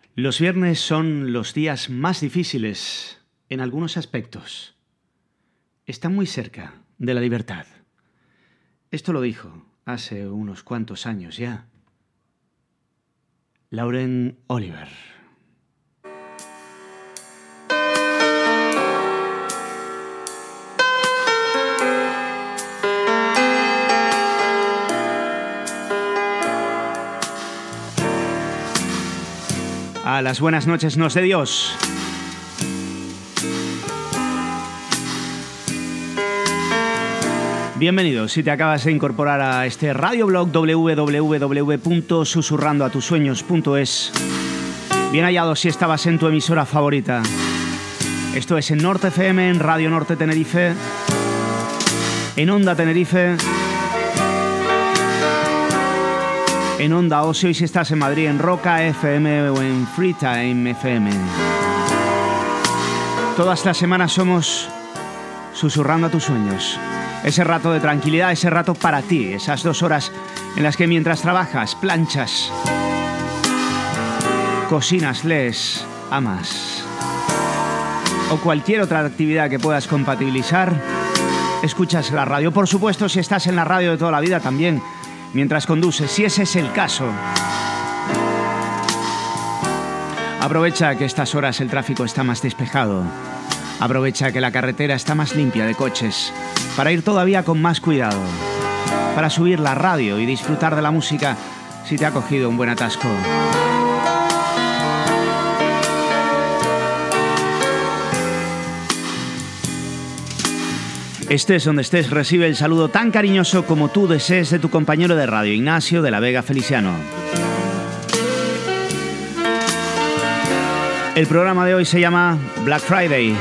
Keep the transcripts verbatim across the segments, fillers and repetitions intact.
Los viernes son los días más difíciles en algunos aspectos. Están muy cerca de la libertad. Esto lo dijo hace unos cuantos años ya Lauren Oliver. A las buenas noches nos dé Dios. Bienvenido si te acabas de incorporar a este radioblog doble u doble u doble u punto susurrando a tus sueños punto es. Bien hallado si estabas en tu emisora favorita. Esto es en Norte F M, en Radio Norte Tenerife, en Onda Tenerife, en Onda Ocio y si estás en Madrid en Roca F M o en Freetime F M. Todas las semanas somos Susurrando a tus sueños. Ese rato de tranquilidad, ese rato para ti, esas dos horas en las que mientras trabajas, planchas, cocinas, lees, amas o cualquier otra actividad que puedas compatibilizar, escuchas la radio. Por supuesto, si estás en la radio de toda la vida también, mientras conduces, si ese es el caso. Aprovecha que estas horas el tráfico está más despejado. Aprovecha que la carretera está más limpia de coches para ir todavía con más cuidado, para subir la radio y disfrutar de la música si te ha cogido un buen atasco. Estés donde estés, recibe el saludo tan cariñoso como tú desees de tu compañero de radio, Ignacio de la Vega Feliciano. El programa de hoy se llama Black Friday.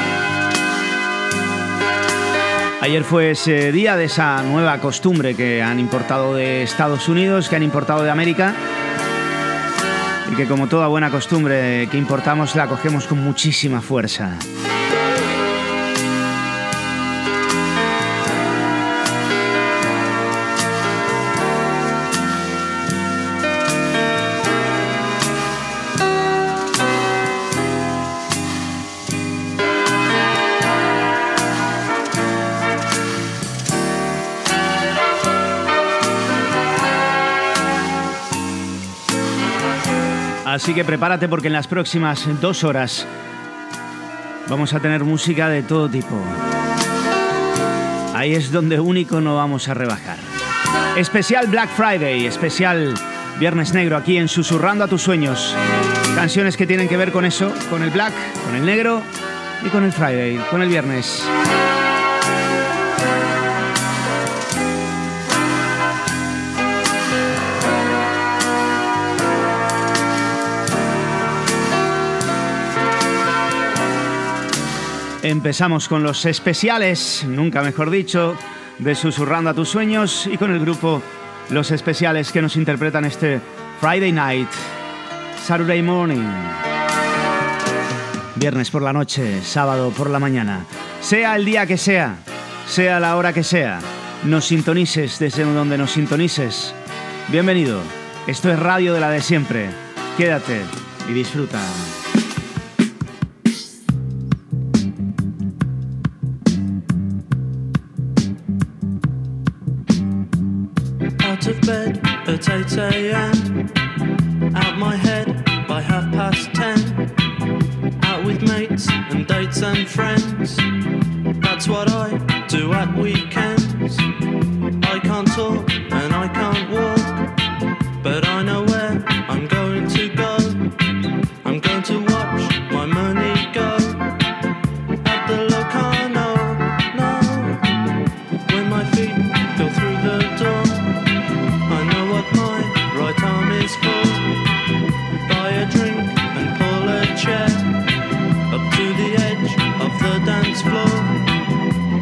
Ayer fue ese día de esa nueva costumbre que han importado de Estados Unidos, que han importado de América y que, como toda buena costumbre que importamos, la cogemos con muchísima fuerza. Así que prepárate porque en las próximas dos horas vamos a tener música de todo tipo. Ahí es donde único no vamos a rebajar. Especial Black Friday, especial Viernes Negro aquí en Susurrando a tus sueños. Canciones que tienen que ver con eso, con el Black, con el negro y con el Friday, con el viernes. Empezamos con los especiales, nunca mejor dicho, de Susurrando a tus sueños y con el grupo Los Especiales que nos interpretan este Friday Night, Saturday Morning. Viernes por la noche, sábado por la mañana. Sea el día que sea, sea la hora que sea, nos sintonices desde donde nos sintonices. Bienvenido, esto es Radio de la de siempre. Quédate y disfruta. Out of bed at eight a.m. Out my head by half past ten. Out with mates and dates and friends. That's what I do at weekends. I can't talk and I can't walk, but I know where I'm going to go. I'm going to watch my money go at the Locarno, no. When my feet go through the door, I know what my right arm is for. Buy a drink and pull a chair up to the edge of the dance floor.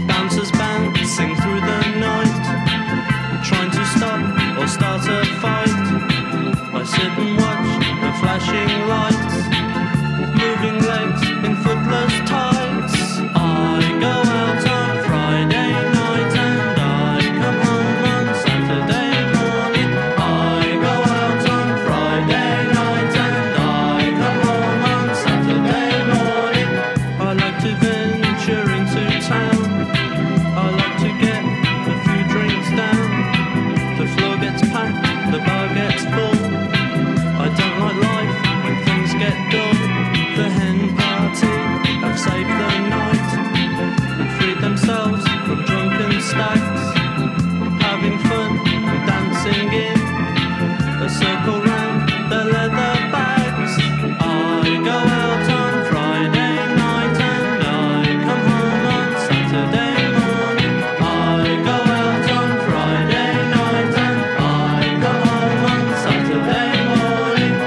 stacks, having fun, dancing in a circle round the leather bags. I go out on Friday night and I come home on Saturday morning. I go out on Friday night and I come home on Saturday morning.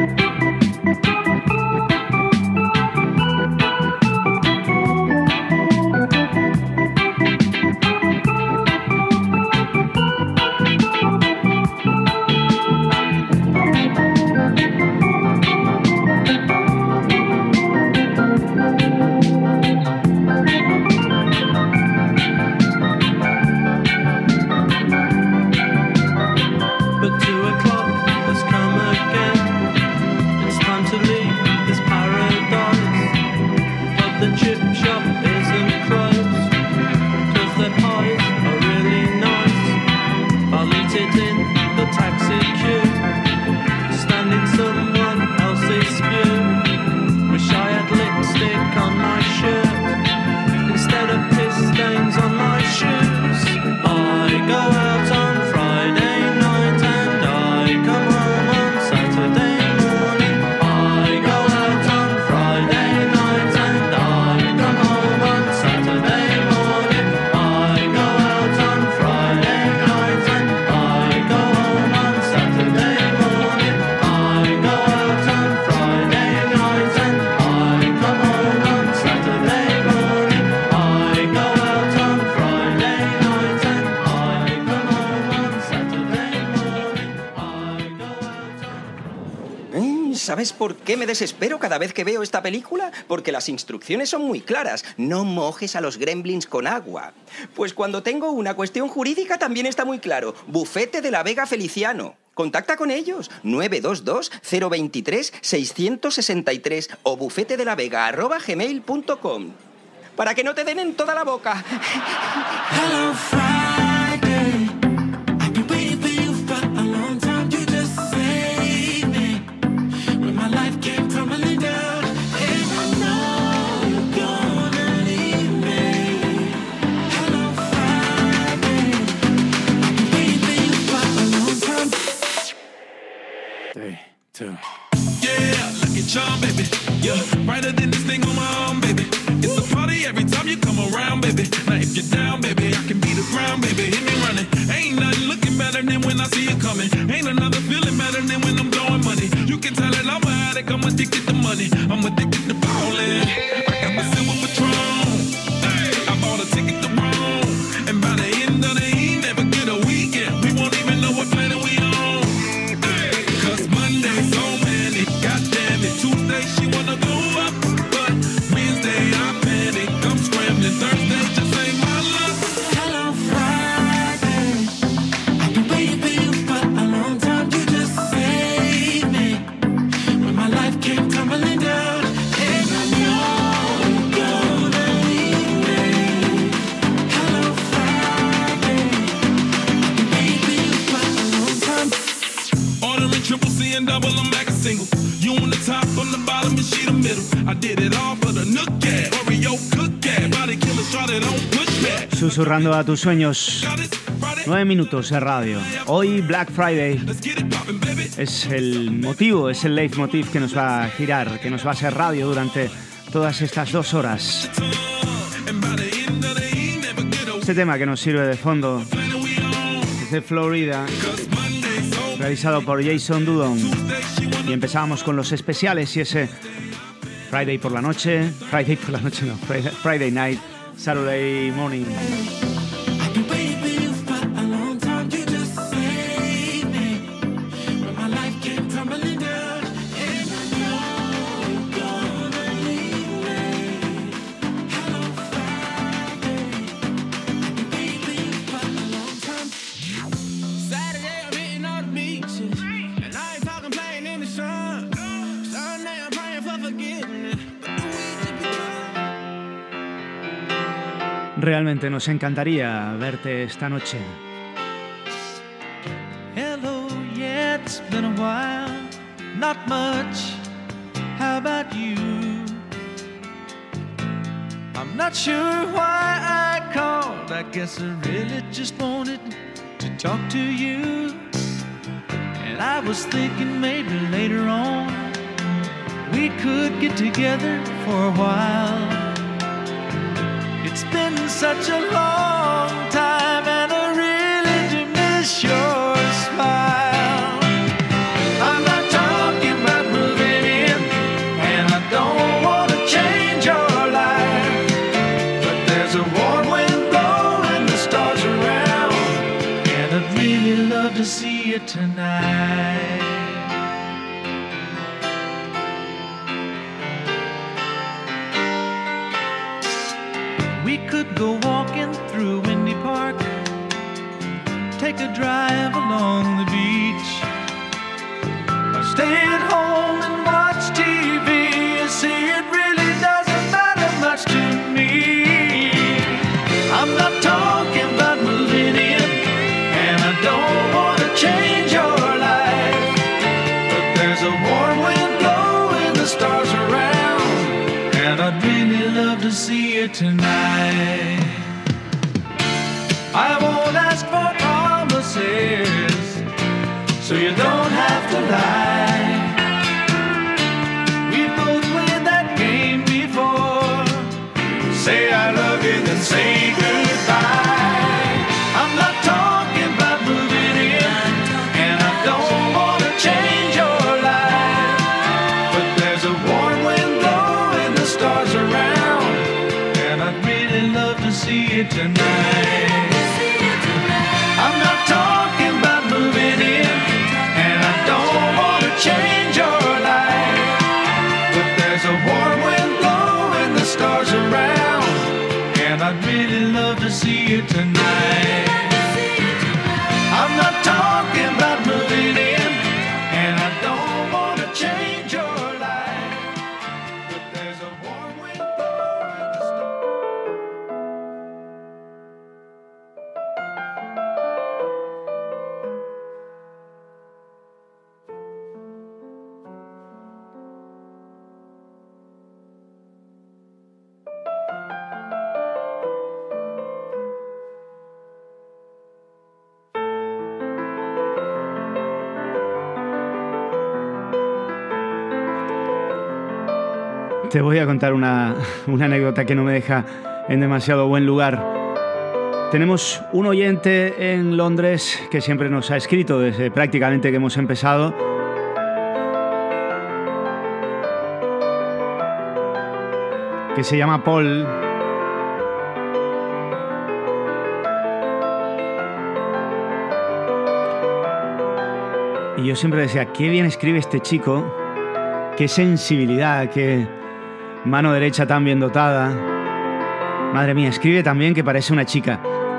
But two o'clock has come again. It's time to leave this paradise. But the chip shop isn't closed, 'cause their pies are really nice. I'll eat it in the taxi queue, stand in someone else's spew. Wish I had lipstick on my shirt instead of piss stains on my shoes. I go out on Friday night and I come home on Saturday morning. I go out on Friday night and I come home on Saturday morning. I go out on Friday night and I go home on Saturday morning. I go out on Friday night and I come home on Saturday morning. I go out on Friday night and I come home on Saturday morning. I go out on... Mm, ¿Sabes por qué me desespero cada vez que veo esta película? Porque las instrucciones son muy claras. No mojes a los gremlins con agua. Pues cuando tengo una cuestión jurídica también está muy claro. Bufete de la Vega Feliciano. Contacta con ellos. nueve dos dos, cero dos tres, seis seis tres o bufetedelavega arroba gmail punto com. Para que no te den en toda la boca. Hello Friday, I've been waiting for you for a long time. You just saved me when my life came crumbling down, and I know you're gonna leave me. Hello Friday, I've been waiting for you for a long time. Three, two. Yeah, lucky charm, baby. Yeah, brighter than this thing on my arm, baby. It's a party every time you come around, baby. Now if you're down, baby, I can be the ground, baby. Hit me running. Ain't nothing looking better than when I see you coming. Ain't another feeling better than when I'm blowing money. You can tell that I'm an addict, I'm addicted to money. I'm addicted to ballin'. I got the silver Patron. Hey, I bought a ticket to Rome. And by the end of the E, never get a weekend. We won't even know what planet we on. Hey, 'cause Monday's so many. Goddamn it, Tuesday she wanna go up, but Wednesday I panic. I'm scrambling. Thursday just ain't my luck. Hello Friday, I've been waiting for you for a long time. You just saved me when my life came tumbling down, and I know you're gonna leave me. Hello Friday, I've been waiting for you for a long time. Ordering triple C and double, I'm back a single. You on the top, on the bottom, and she the middle. I did it all for the Nook Cat, Oreo Cook Cat, body killer, shot it on pushback. Susurrando a tus sueños. Got it, Friday, Nueve minutos de radio. Hoy Black Friday let's get it poppin', baby. es el motivo, es el leitmotiv que nos va a girar, que nos va a ser radio durante todas estas dos horas. And by the end of the E, never get a Este tema que nos sirve de fondo planet we on. es de Florida, 'Cause Monday's so realizado por Jason Dudon. Tuesday she wanna Y empezábamos con los especiales y ese Friday por la noche, Friday por la noche no, Friday, Friday night, Saturday morning. I've been waiting for you for a long time. You just saved me when my life came tumbling down, and I know you're gonna leave me. Hello Friday, I've been waiting for you for a long time. Saturday I'm hitting all the beaches, and I ain't talking playing in the sun. Sunday I'm praying for forgiveness, but the weed just begun. Realmente nos encantaría verte esta noche. Hello, yeah, it's been a while, not much, how about you? I'm not sure why I called, I guess I really just wanted to talk to you. And I was thinking maybe later on we could get together for a while. It's been such a long time and I really do miss your smile. I'm not talking about moving in, and I don't want to change your life, but there's a warm wind blowing the stars around, and I'd really love to see you tonight. We could go walking through Windy Park, take a drive along the beach, or stay at home and watch T V. You see, it really doesn't matter much to me. I'm not talking about moving in, and I don't want to change your life, but there's a warm wind blowing the stars around, and I'd really love to see you tonight. I won't ask for promises, so you don't have to lie. We both played that game before. Say I love you, then say goodbye. I'm not talking about moving in, and I don't want to change your life, but there's a warm wind blowing the stars around, and I'd really love to see you tonight. I'm not talking about moving in, and I don't want to change your life, but there's a warm wind blowing the stars around, and I'd really love to see you tonight. I'm not talking about moving in, and I don't want to change your life, but there's a warm wind blowing the stars. Te voy a contar una, una anécdota que no me deja en demasiado buen lugar. Tenemos un oyente en Londres que siempre nos ha escrito desde prácticamente que hemos empezado. Que se llama Paul. Y yo siempre decía, qué bien escribe este chico, qué sensibilidad, qué mano derecha tan bien dotada. Madre mía, escribe también que parece una chica.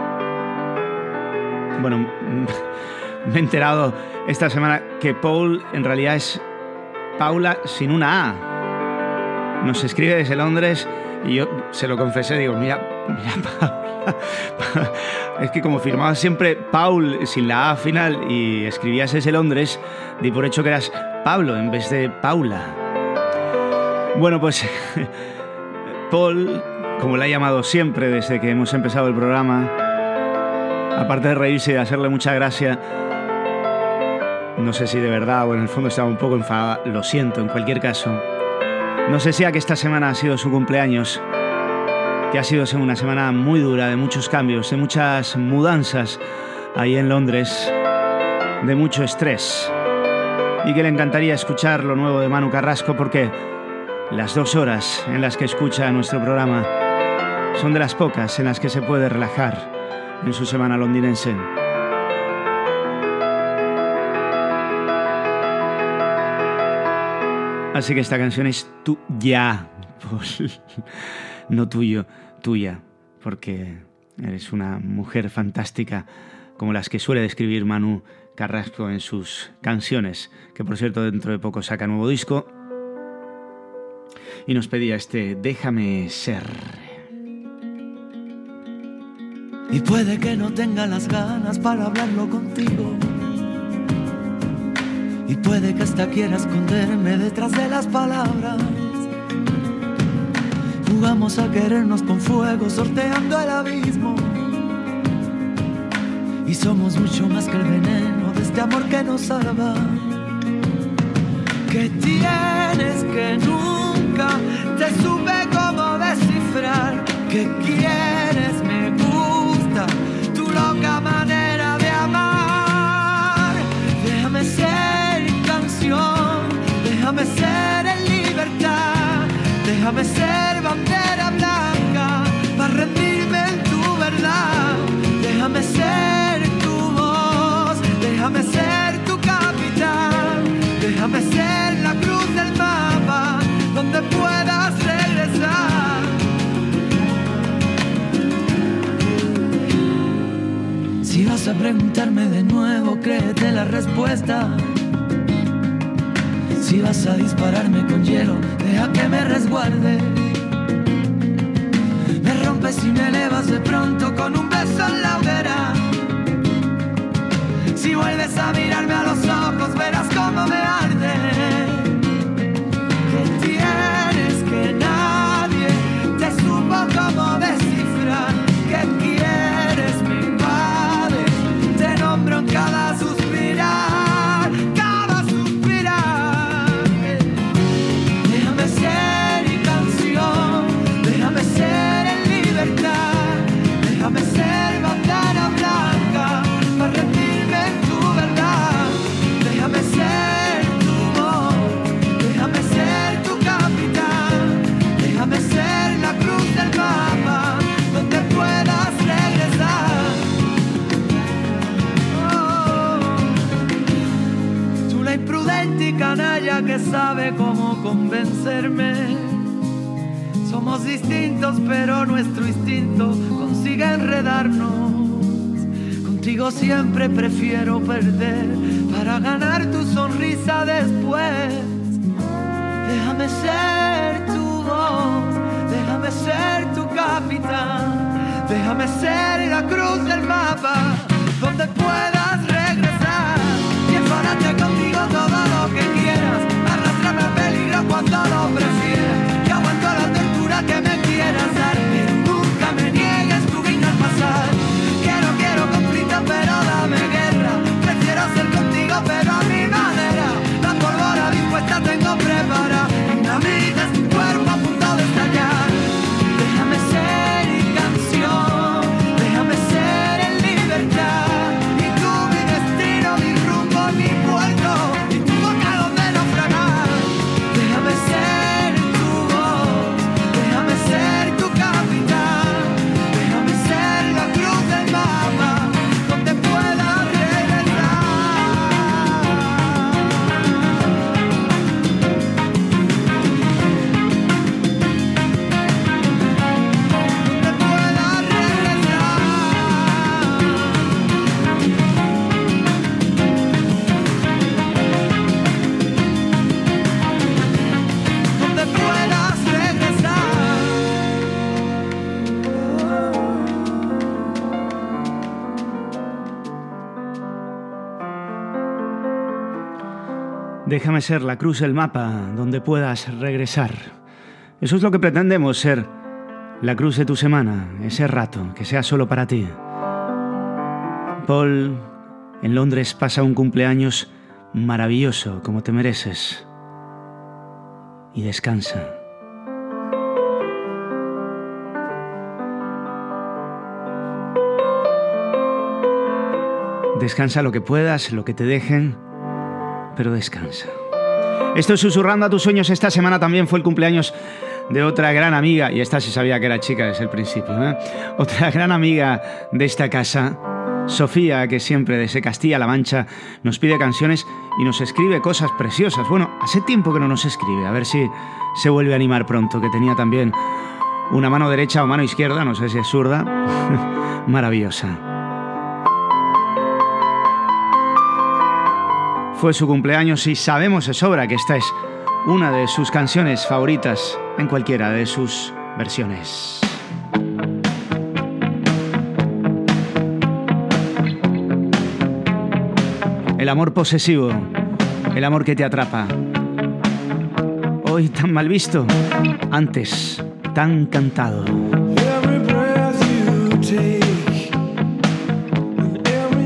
Bueno, me he enterado esta semana que Paul en realidad es Paula sin una A. Nos escribe desde Londres y yo se lo confesé, digo, mira, mira Paula. Es que como firmabas siempre Paul sin la A final y escribías desde Londres, di por hecho que eras Pablo en vez de Paula. Bueno, pues Paul, como le ha llamado siempre desde que hemos empezado el programa, aparte de reírse y de hacerle mucha gracia, no sé si de verdad o en el fondo estaba un poco enfadada, lo siento en cualquier caso. No sé si a que esta semana ha sido su cumpleaños, que ha sido una semana muy dura, de muchos cambios, de muchas mudanzas ahí en Londres, de mucho estrés, y que le encantaría escuchar lo nuevo de Manu Carrasco porque las dos horas en las que escucha nuestro programa son de las pocas en las que se puede relajar en su semana londinense. Así que esta canción es tuya, no tuyo, tuya, porque eres una mujer fantástica como las que suele describir Manu Carrasco en sus canciones, que por cierto dentro de poco saca nuevo disco. Y nos pedía este Déjame ser. Y puede que no tenga las ganas para hablarlo contigo, y puede que hasta quiera esconderme detrás de las palabras. Jugamos a querernos con fuego, sorteando el abismo, y somos mucho más que el veneno de este amor que nos salva. ¿Qué tienes que nunca te supe cómo descifrar? ¿Qué quieres? Me gusta tu loca manera de amar. Déjame ser canción, déjame ser en libertad, déjame ser bandera blanca para rendirme en tu verdad. Déjame ser tu voz, déjame ser tu capitán, déjame ser la cruz del mapa donde puedas regresar. Si vas a preguntarme de nuevo, créete la respuesta. Si vas a dispararme con hielo, deja que me resguarde. Me rompes y me elevas de pronto con un beso en la hoguera. Si vuelves a mirarme a los ojos, verás cómo me arde. ¿Qué tienes que nadie te supo cómo descifrar? ¿Qué quieres? Me invades, te nombro en cada suspirar, cada suspirar. Déjame ser canción, déjame ser en libertad, déjame ser bandera blanca para rendirme en tu verdad. Déjame ser tu voz, déjame ser tu capitán, déjame ser la cruz del mapa donde puedas regresar. Oh, tú la imprudente y canalla que sabe cómo convencerme. Somos distintos pero nuestro instinto consigue enredarnos. Contigo siempre prefiero perder para ganar tu sonrisa después. Déjame ser tu voz, déjame ser tu capitán, déjame ser la cruz del mapa donde puedas regresar. Y enfadarte contigo todo lo que quieras, arrastrarme al peligro cuando lo prefieras. Y aguanto la tortura que me quieras dar, pero nunca me niegues tu vino al pasar. Quiero, quiero conflicto, pero dame guerra. Prefiero ser contigo, pero a mi manera. La pólvora dispuesta tengo preparada, dinamita es mi cuerpo a punto de estallar. Déjame ser canción, déjame ser en libertad. Y tú mi destino, mi rumbo, mi puerto, y tu boca donde naufragar. Déjame ser tu voz, déjame ser tu capitán, déjame ser la cruz del mapa donde puedas regresar. Donde puedas regresar. Donde puedas regresar. Déjame ser la cruz del mapa donde puedas regresar. Eso es lo que pretendemos, ser la cruz de tu semana, ese rato que sea solo para ti. Paul en Londres pasa un cumpleaños maravilloso como te mereces y descansa. Descansa lo que puedas, lo que te dejen, pero descansa. Esto es Susurrando a tus sueños. Esta semana también fue el cumpleaños de otra gran amiga, y esta sí sabía que era chica desde el principio, ¿eh? Otra gran amiga de esta casa, Sofía, que siempre desde Castilla-La Mancha nos pide canciones y nos escribe cosas preciosas. Bueno, hace tiempo que no nos escribe, a ver si se vuelve a animar pronto, que tenía también una mano derecha o mano izquierda, no sé si es zurda, maravillosa. Fue su cumpleaños y sabemos de sobra que esta es una de sus canciones favoritas en cualquiera de sus versiones. El amor posesivo, el amor que te atrapa. Hoy tan mal visto, antes tan cantado. Every breath you take and every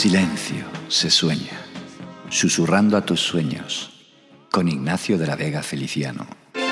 silencio se sueña, susurrando a tus sueños, con Ignacio de la Vega Feliciano.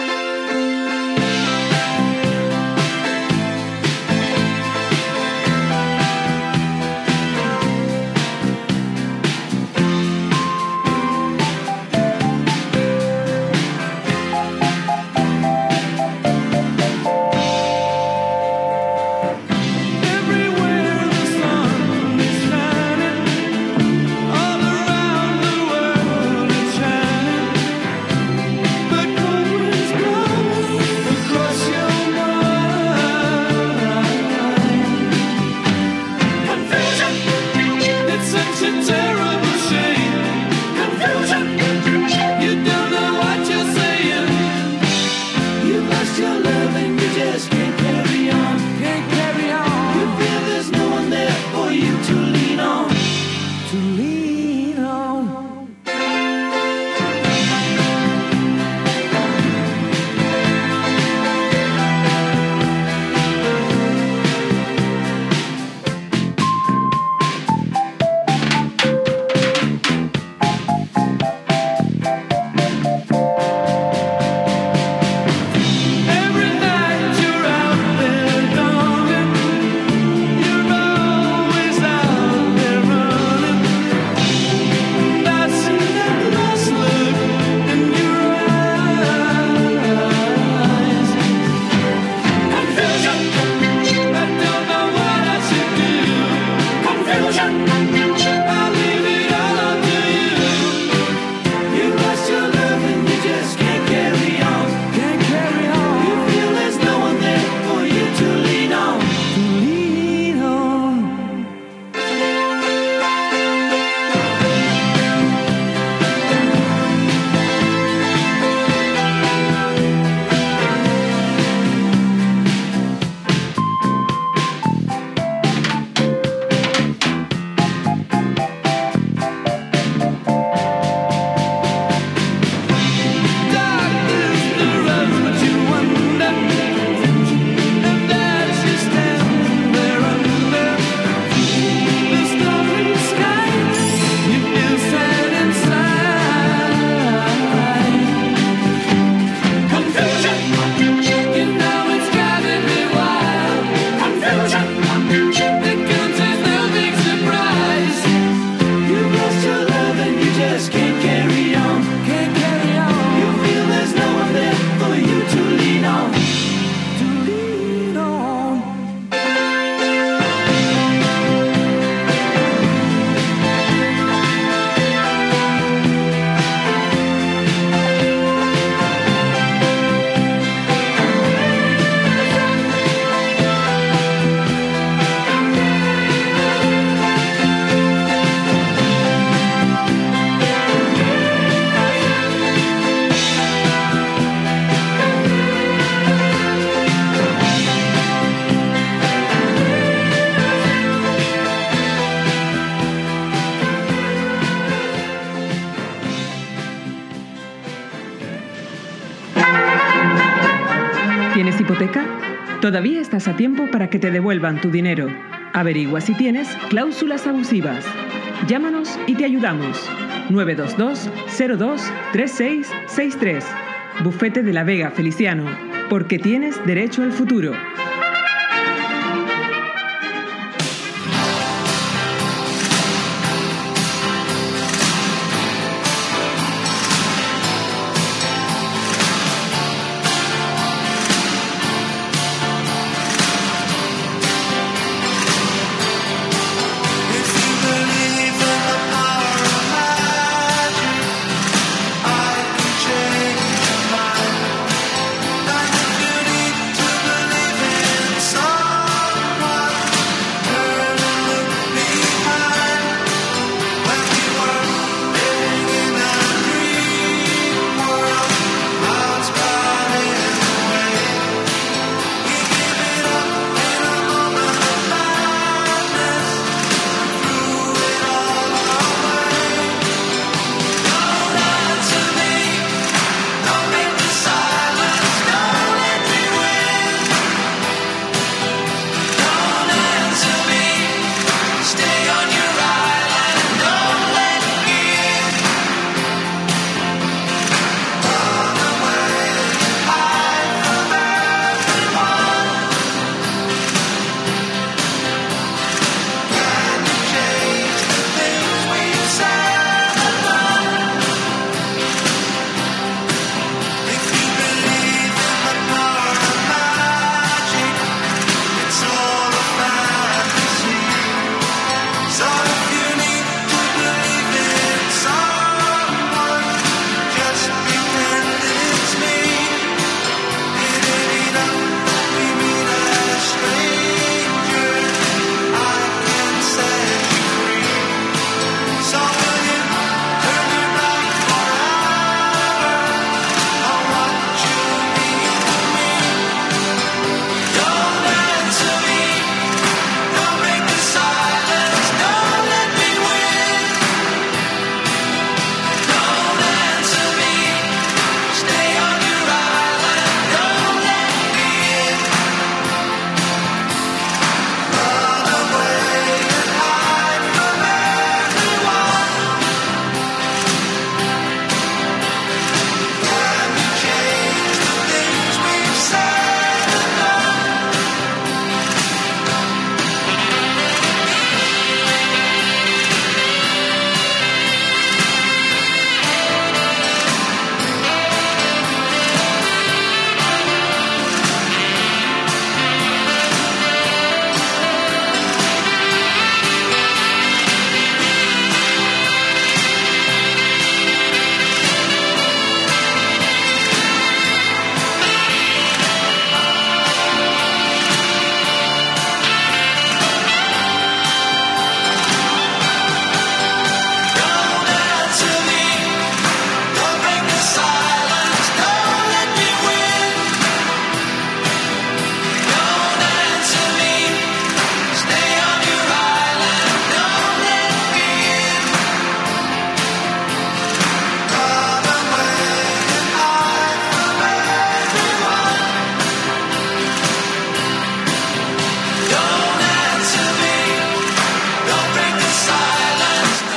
¿Tienes hipoteca? Todavía estás a tiempo para que te devuelvan tu dinero. Averigua si tienes cláusulas abusivas. Llámanos y te ayudamos. nueve dos dos, cero dos, tres seis seis tres. Bufete de la Vega Feliciano. Porque tienes derecho al futuro. Change your mind. And if you need to believe it.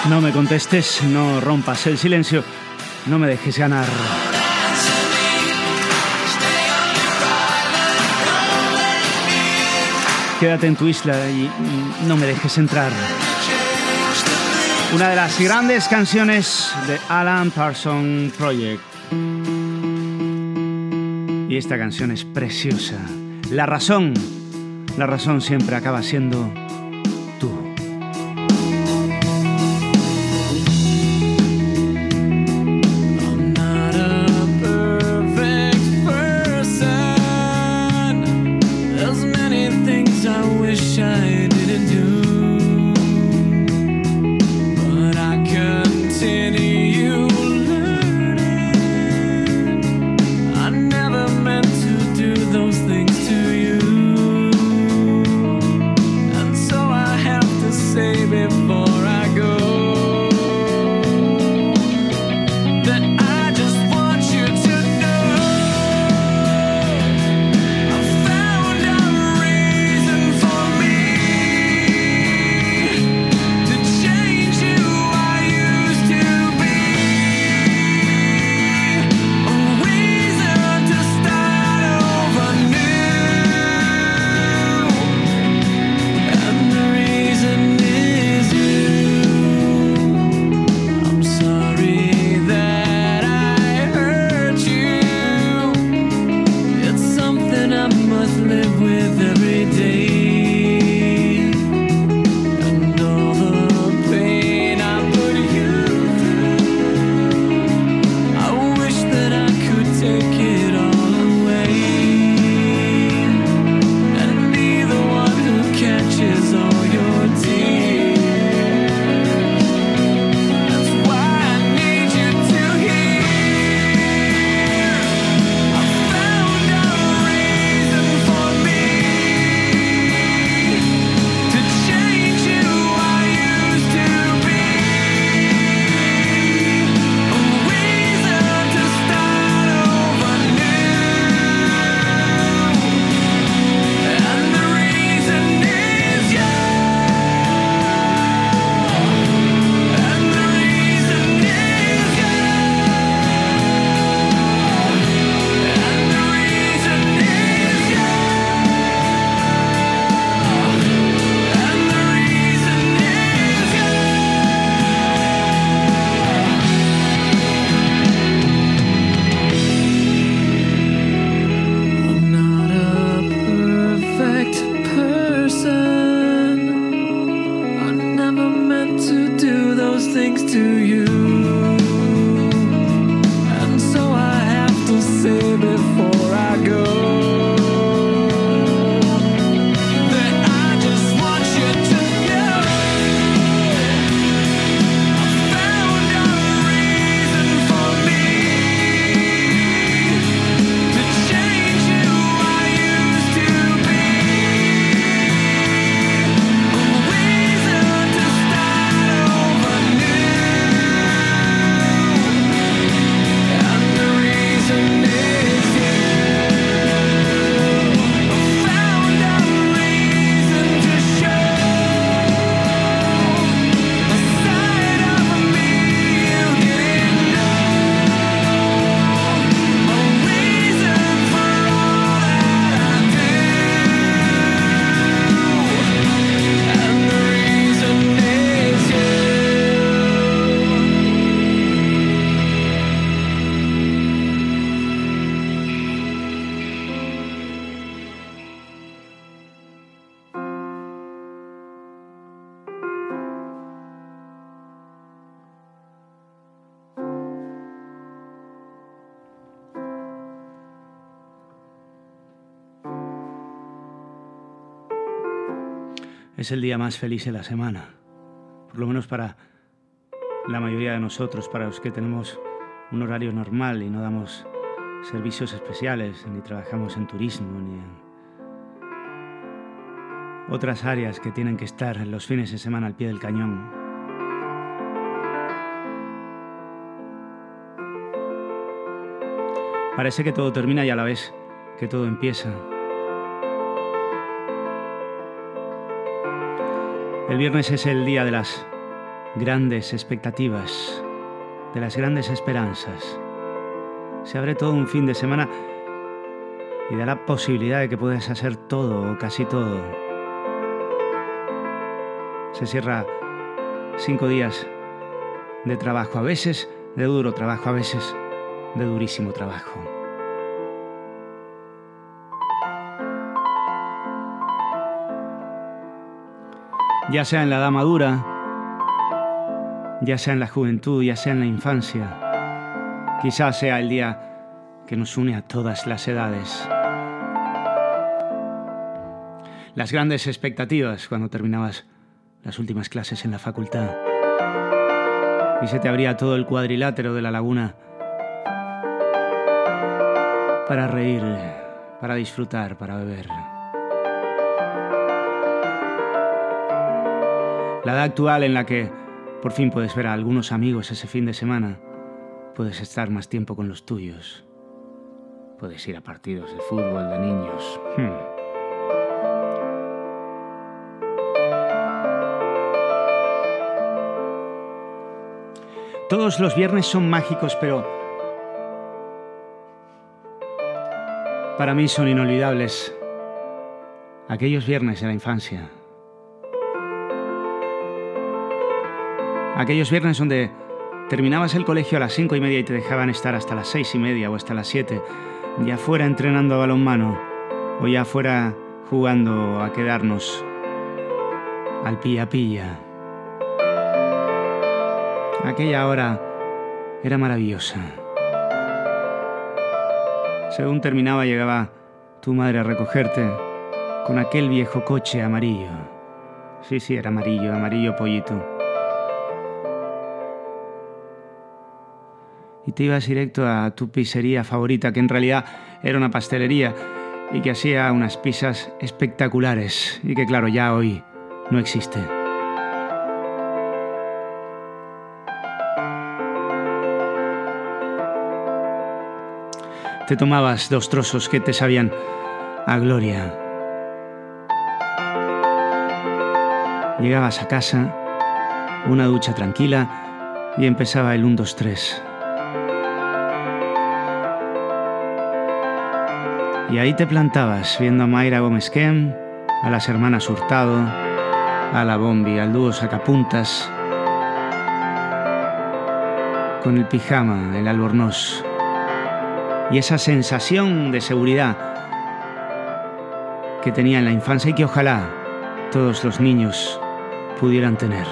No me contestes, no rompas el silencio, no me dejes ganar. Quédate en tu isla y no me dejes entrar. Una de las grandes canciones de Alan Parsons Project. Y esta canción es preciosa. La razón, la razón siempre acaba siendo tú. Es el día más feliz de la semana, por lo menos para la mayoría de nosotros, para los que tenemos un horario normal y no damos servicios especiales, ni trabajamos en turismo, ni en otras áreas que tienen que estar en los fines de semana al pie del cañón. Parece que todo termina y a la vez que todo empieza. El viernes es el día de las grandes expectativas, de las grandes esperanzas. Se abre todo un fin de semana y da la posibilidad de que puedas hacer todo o casi todo. Se cierra cinco días de trabajo, a veces de duro trabajo, a veces de durísimo trabajo. Ya sea en la edad madura, ya sea en la juventud, ya sea en la infancia, quizás sea el día que nos une a todas las edades. Las grandes expectativas cuando terminabas las últimas clases en la facultad y se te abría todo el cuadrilátero de la laguna para reír, para disfrutar, para beber. La edad actual en la que por fin puedes ver a algunos amigos ese fin de semana, puedes estar más tiempo con los tuyos, puedes ir a partidos de fútbol de niños. Hmm. Todos los viernes son mágicos, pero para mí son inolvidables aquellos viernes de la infancia. Aquellos viernes donde terminabas el colegio a las cinco y media y te dejaban estar hasta las seis y media o hasta las siete, ya fuera entrenando a balonmano o ya fuera jugando a quedarnos al pilla-pilla. Aquella hora era maravillosa. Según terminaba, llegaba tu madre a recogerte con aquel viejo coche amarillo. Sí, sí, era amarillo, amarillo pollito. Y te ibas directo a tu pizzería favorita, que en realidad era una pastelería y que hacía unas pizzas espectaculares y que, claro, ya hoy no existe. Te tomabas dos trozos que te sabían a gloria. Llegabas a casa, una ducha tranquila y empezaba el uno, dos, tres. Y ahí te plantabas viendo a Mayra Gómez Kem, a las hermanas Hurtado, a la Bombi, al dúo Sacapuntas, con el pijama, el albornoz, y esa sensación de seguridad que tenía en la infancia y que ojalá todos los niños pudieran tener.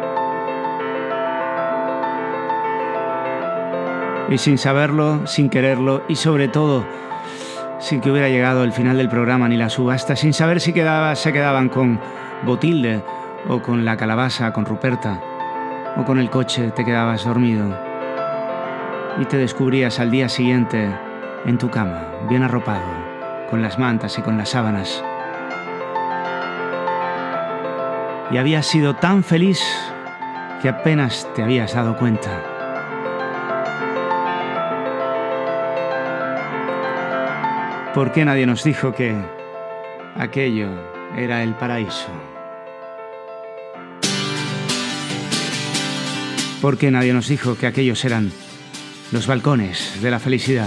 Y sin saberlo, sin quererlo y sobre todo sin que hubiera llegado el final del programa ni la subasta, sin saber si quedaba, se quedaban con Botilde o con la calabaza, con Ruperta, o con el coche, te quedabas dormido y te descubrías al día siguiente en tu cama, bien arropado, con las mantas y con las sábanas. Y habías sido tan feliz que apenas te habías dado cuenta. ¿Por qué nadie nos dijo que aquello era el paraíso? ¿Por qué nadie nos dijo que aquellos eran los balcones de la felicidad?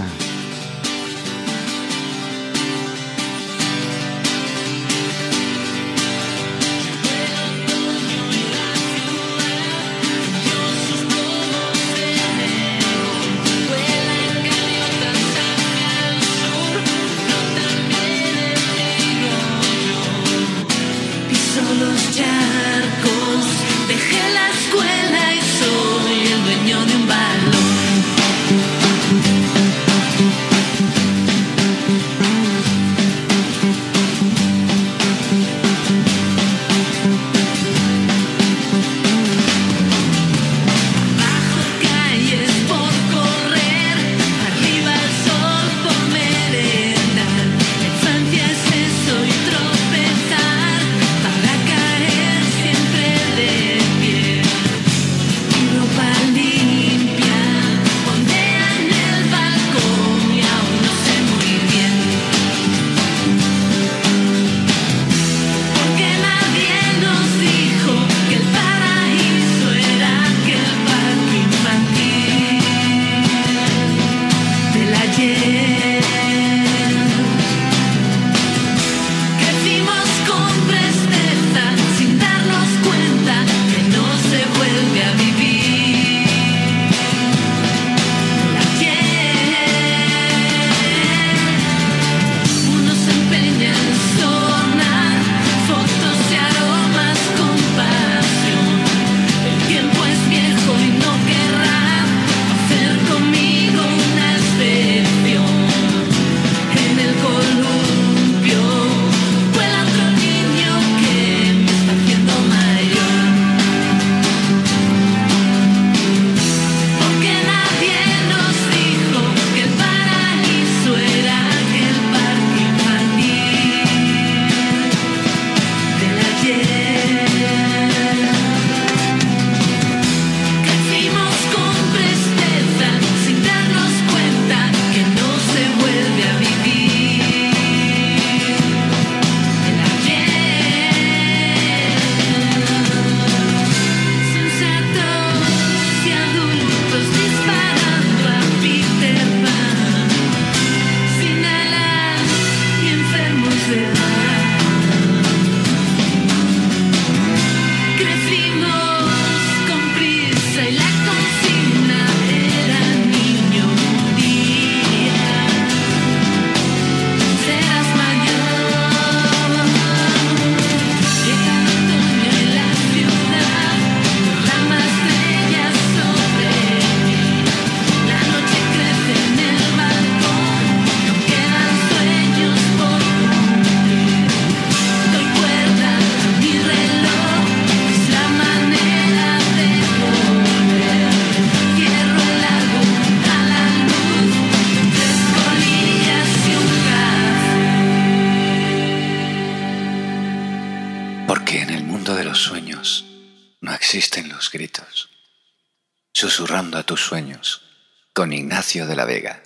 Porque en el mundo de los sueños no existen los gritos. Susurrando a tus sueños, con Ignacio de la Vega.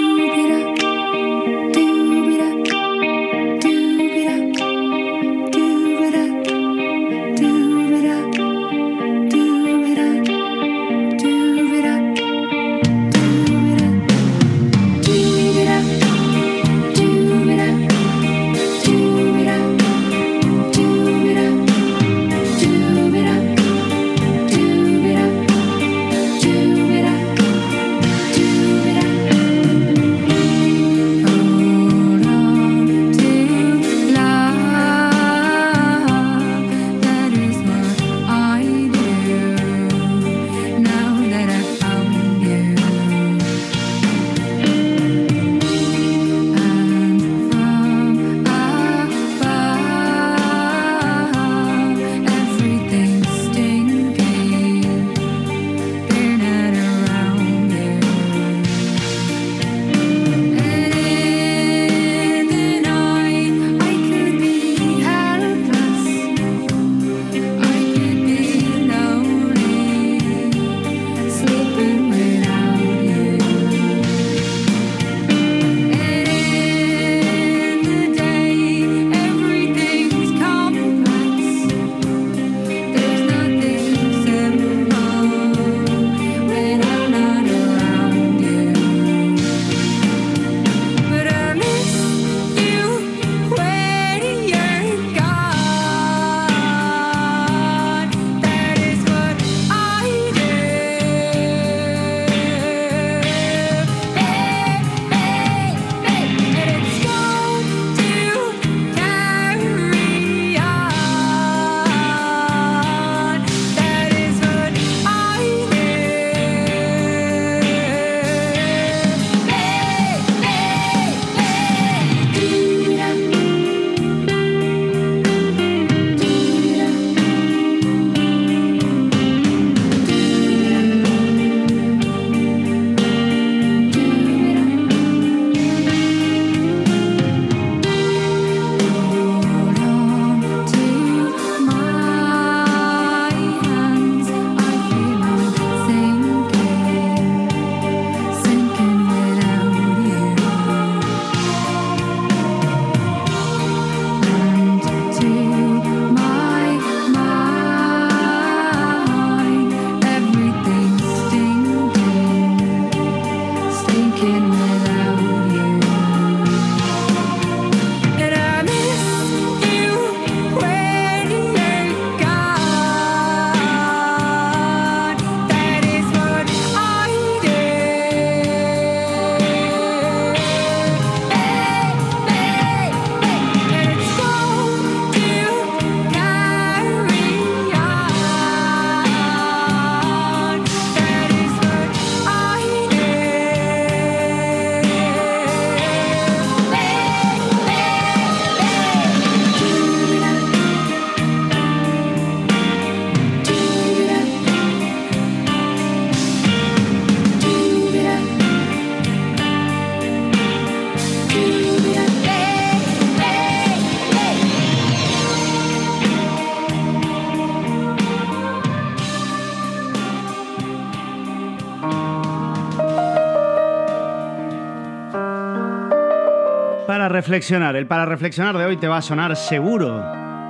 Para reflexionar, el para reflexionar de hoy te va a sonar seguro,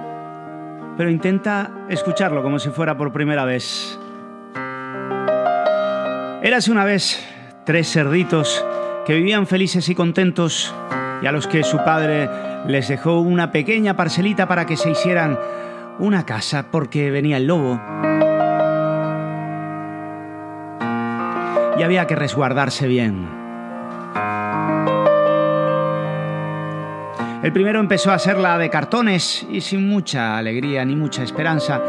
pero intenta escucharlo como si fuera por primera vez. Érase una vez tres cerditos que vivían felices y contentos y a los que su padre les dejó una pequeña parcelita para que se hicieran una casa porque venía el lobo y había que resguardarse bien. El primero empezó a hacerla de cartones y sin mucha alegría ni mucha esperanza.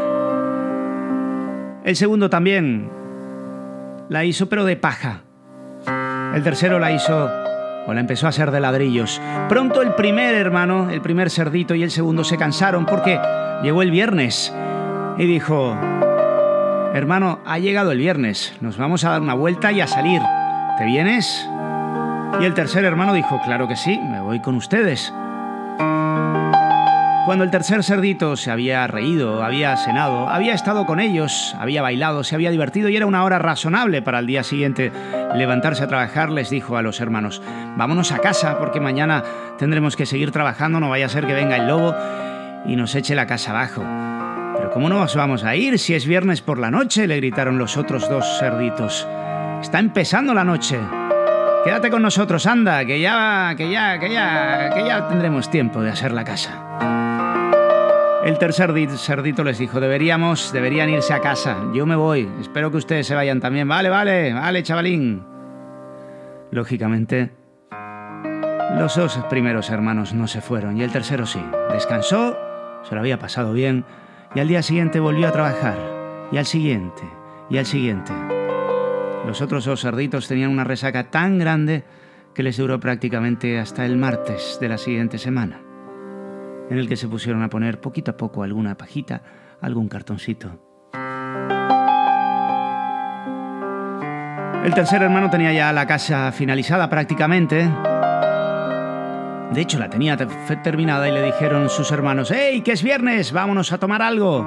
El segundo también la hizo, pero de paja. El tercero la hizo o la empezó a hacer de ladrillos. Pronto el primer hermano, el primer cerdito y el segundo se cansaron porque llegó el viernes y dijo: hermano, ha llegado el viernes, nos vamos a dar una vuelta y a salir. ¿Te vienes? Y el tercer hermano dijo: claro que sí, me voy con ustedes. Cuando el tercer cerdito se había reído, había cenado, había estado con ellos, había bailado, se había divertido y era una hora razonable para el día siguiente levantarse a trabajar, les dijo a los hermanos: vámonos a casa porque mañana tendremos que seguir trabajando, no vaya a ser que venga el lobo y nos eche la casa abajo. Pero ¿cómo nos vamos a ir si es viernes por la noche?, le gritaron los otros dos cerditos. Está empezando la noche. Quédate con nosotros, anda, que ya, que ya, que ya, que ya tendremos tiempo de hacer la casa. El tercer cerdito les dijo: deberíamos, deberían irse a casa. Yo me voy, espero que ustedes se vayan también. Vale, vale, vale, chavalín. Lógicamente, los dos primeros hermanos no se fueron y el tercero sí. Descansó, se lo había pasado bien y al día siguiente volvió a trabajar. Y al siguiente, y al siguiente. Los otros dos cerditos tenían una resaca tan grande que les duró prácticamente hasta el martes de la siguiente semana, en el que se pusieron a poner poquito a poco alguna pajita, algún cartoncito. El tercer hermano tenía ya la casa finalizada prácticamente. De hecho, la tenía terminada y le dijeron sus hermanos: ¡Hey, que es viernes! ¡Vámonos a tomar algo!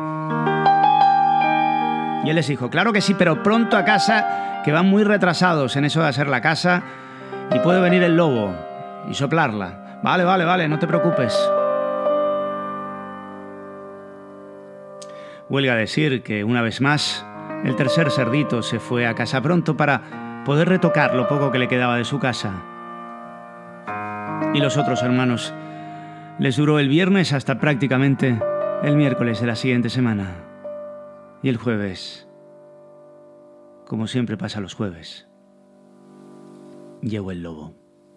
Y él les dijo: claro que sí, pero pronto a casa, que van muy retrasados en eso de hacer la casa y puede venir el lobo y soplarla. Vale, vale, vale, no te preocupes. Huelga decir que, una vez más, el tercer cerdito se fue a casa pronto para poder retocar lo poco que le quedaba de su casa. Y los otros hermanos les duró el viernes hasta prácticamente el miércoles de la siguiente semana. Y el jueves, como siempre pasa los jueves, llegó el lobo.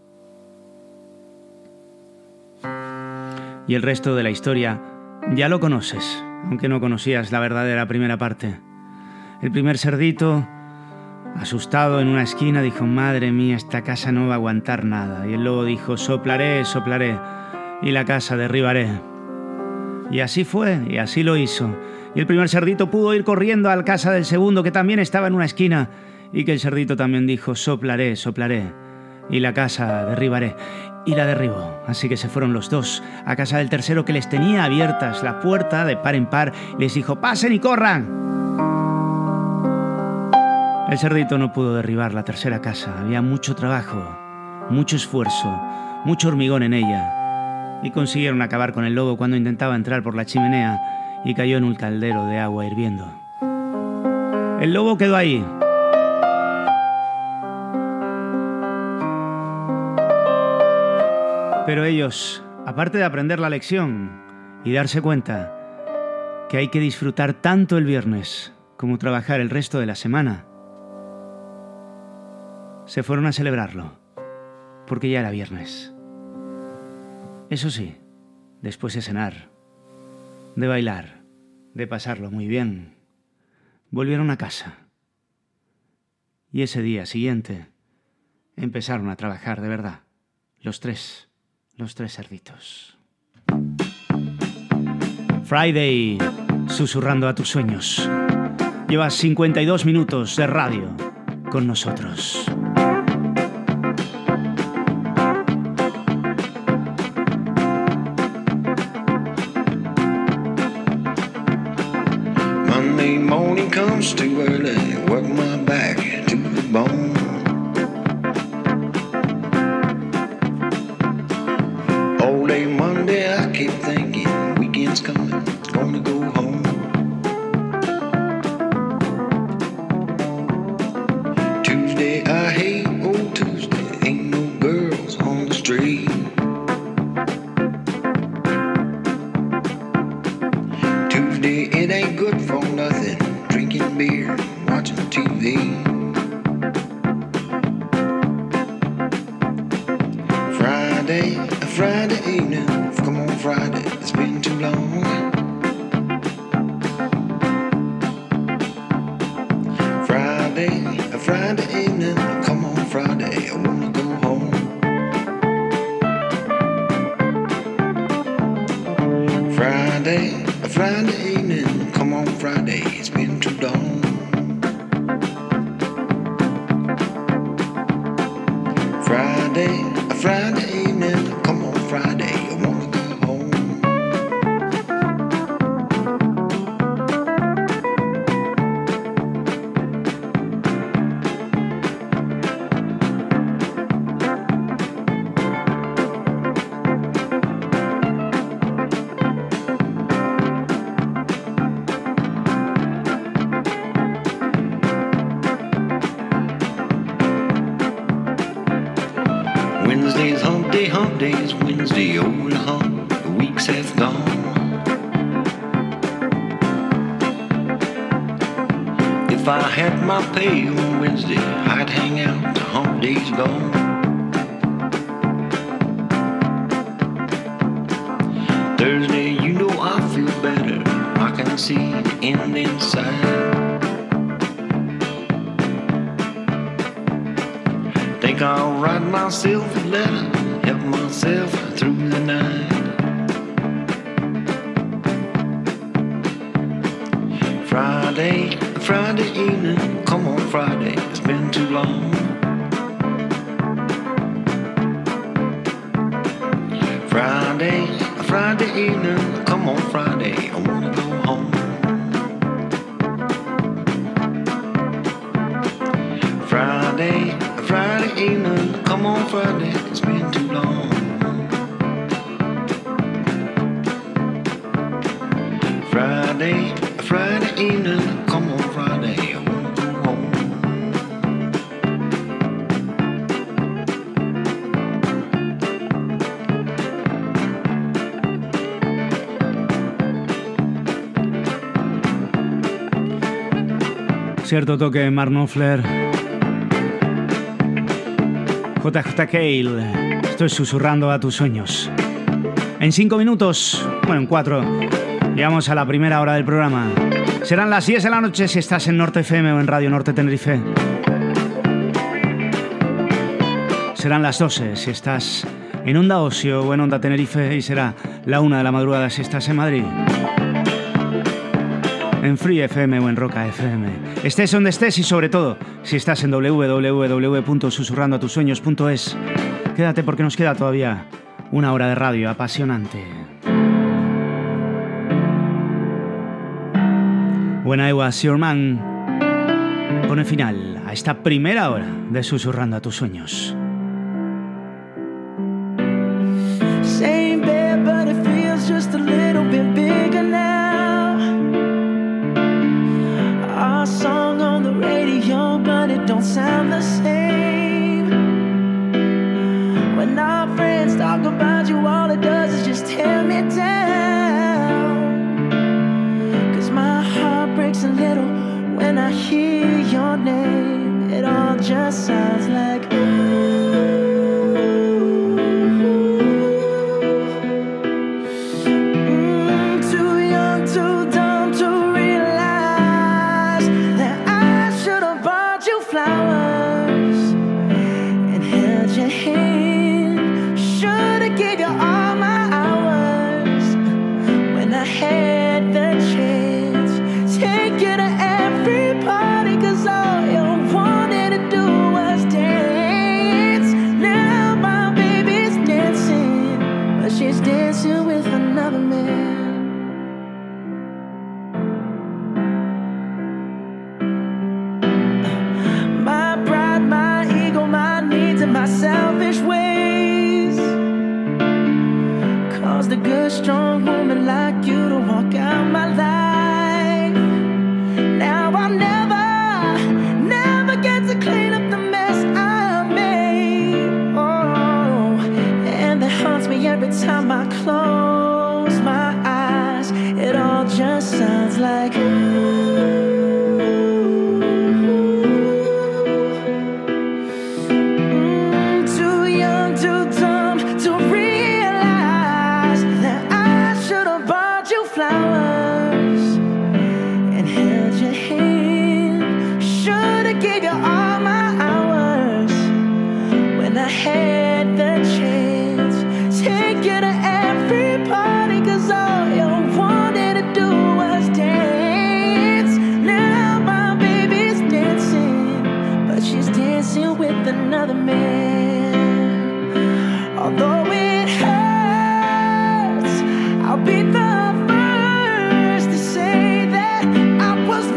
Y el resto de la historia ya lo conoces, aunque no conocías la verdadera primera parte. El primer cerdito, asustado en una esquina, dijo: madre mía, esta casa no va a aguantar nada. Y el lobo dijo: soplaré, soplaré, y la casa derribaré. Y así fue, y así lo hizo. Y el primer cerdito pudo ir corriendo a la casa del segundo, que también estaba en una esquina, y que el cerdito también dijo: soplaré, soplaré, y la casa derribaré. Y la derribó. Así que se fueron los dos a casa del tercero, que les tenía abiertas la puerta de par en par. Les dijo: pasen y corran. El cerdito no pudo derribar la tercera casa. Había mucho trabajo, mucho esfuerzo, mucho hormigón en ella. Y consiguieron acabar con el lobo cuando intentaba entrar por la chimenea y cayó en un caldero de agua hirviendo. El lobo quedó ahí. Pero ellos, aparte de aprender la lección y darse cuenta que hay que disfrutar tanto el viernes como trabajar el resto de la semana, se fueron a celebrarlo, porque ya era viernes. Eso sí, después de cenar, de bailar, de pasarlo muy bien, volvieron a casa. Y ese día siguiente empezaron a trabajar de verdad, los tres, los tres cerditos. Friday, susurrando a tus sueños. Llevas cincuenta y dos minutos de radio con nosotros. Monday morning comes too early, work my back to the bone. All day Monday I keep thinking, weekend's coming, gonna go home. Tuesday I hate old Tuesday, ain't no girls on the street. Tuesday it ain't good for nothing, drinking beer, watching T V. Friday, a Friday evening, come on Friday, it's been too long. Friday, a Friday evening, come on Friday, I wanna go home. Friday, a Friday evening, come on Friday, it's been too long. Friday, a Friday evening, come on Friday, I wanna go home. If I had my pay on Wednesday, I'd hang out till hump day's gone. Thursday, you know I feel better. I can see the end inside. Think I'll write myself a letter, help myself through the night. Friday, Friday evening, come on Friday, it's been too long. Friday, Friday evening, come on Friday, I wanna go home. Friday, Friday evening, come on Friday, it's been too long. Friday, Friday evening, come on Friday, I wanna go home. Cierto toque Mark Knopfler, J J Cale, estoy susurrando a tus sueños. En cinco minutos, bueno, en cuatro, llegamos a la primera hora del programa. Serán las diez de la noche si estás en Norte F M o en Radio Norte Tenerife. Serán las doce si estás en Onda Ocio o en Onda Tenerife, y será la una de la madrugada si estás en Madrid. En Free F M o en Roca F M. Estés donde estés y sobre todo, si estás en doble u doble u doble u punto susurrando a tus sueños punto es, quédate porque nos queda todavía una hora de radio apasionante. When I Was Your Man pone final a esta primera hora de Susurrando a tus sueños. Same bed, but it feels just a little bit bigger now. Our song on the radio, but it don't sound the same. When our friends talk about you, all it does is just tear me down. 'Cause my heart breaks a little when I hear your name. It all just sounds like ooh. Strong woman like you to walk out my life. Now I'll never, never get to clean up the mess I made. Oh, and that haunts me every time I close my eyes. It all just sounds like ooh. Another man. Although it hurts, I'll be the first to say that I was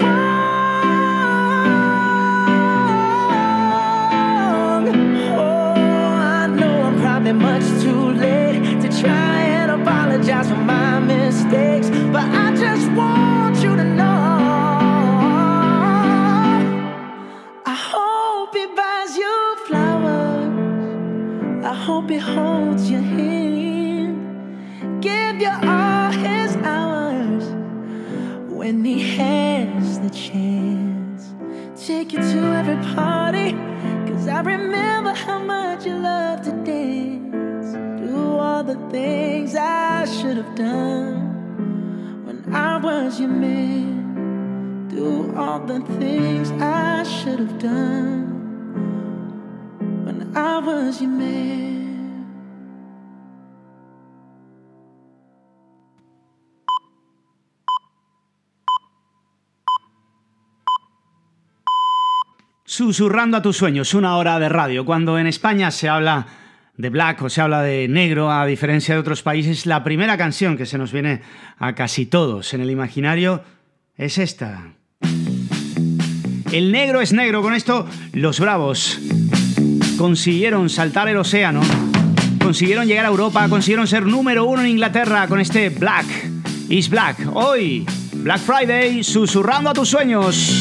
wrong. Oh, I know I'm probably much too late to try and apologize for my mistakes, but I just want you to know I hope he holds your hand, give you all his hours when he has the chance. take you to every party, 'cause I remember how much you loved to dance. Do all the things I should have done when I was your man. Do all the things I should have done when I was your man. Susurrando a tus sueños, una hora de radio. Cuando en España se habla de black o se habla de negro, a diferencia de otros países, la primera canción que se nos viene a casi todos en el imaginario es esta. El negro es negro. Con esto, los Bravos consiguieron saltar el océano, consiguieron llegar a Europa, consiguieron ser número uno en Inglaterra con este Black is Black. Hoy, Black Friday, susurrando a tus sueños.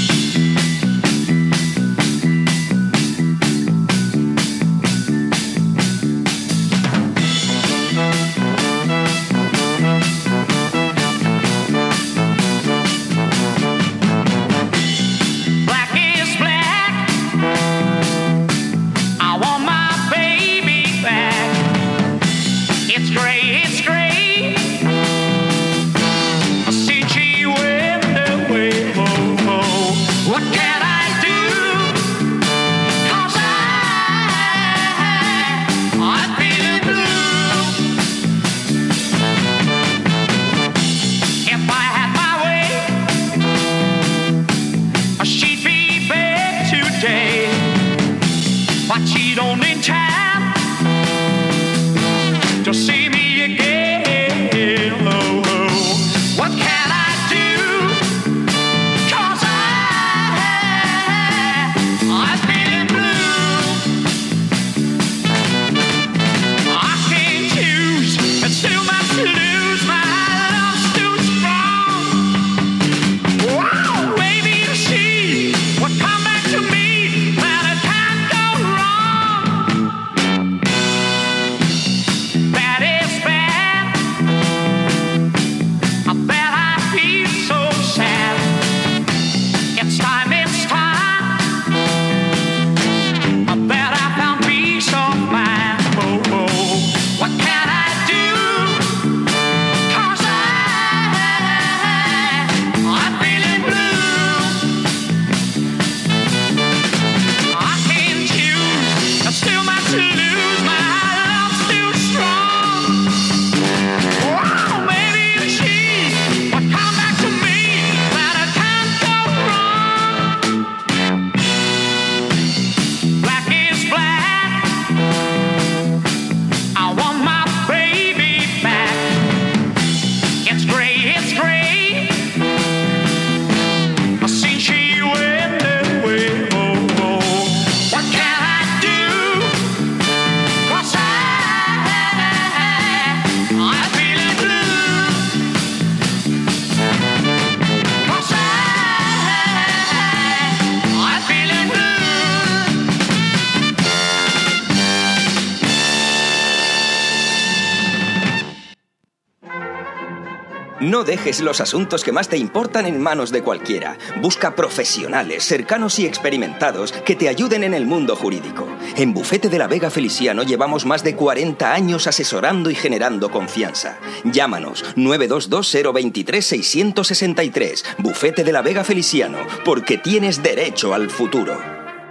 No dejes los asuntos que más te importan en manos de cualquiera. Busca profesionales, cercanos y experimentados que te ayuden en el mundo jurídico. En Bufete de la Vega Feliciano llevamos más de cuarenta años asesorando y generando confianza. Llámanos nueve dos dos cero dos tres seis seis tres. Bufete de la Vega Feliciano, porque tienes derecho al futuro.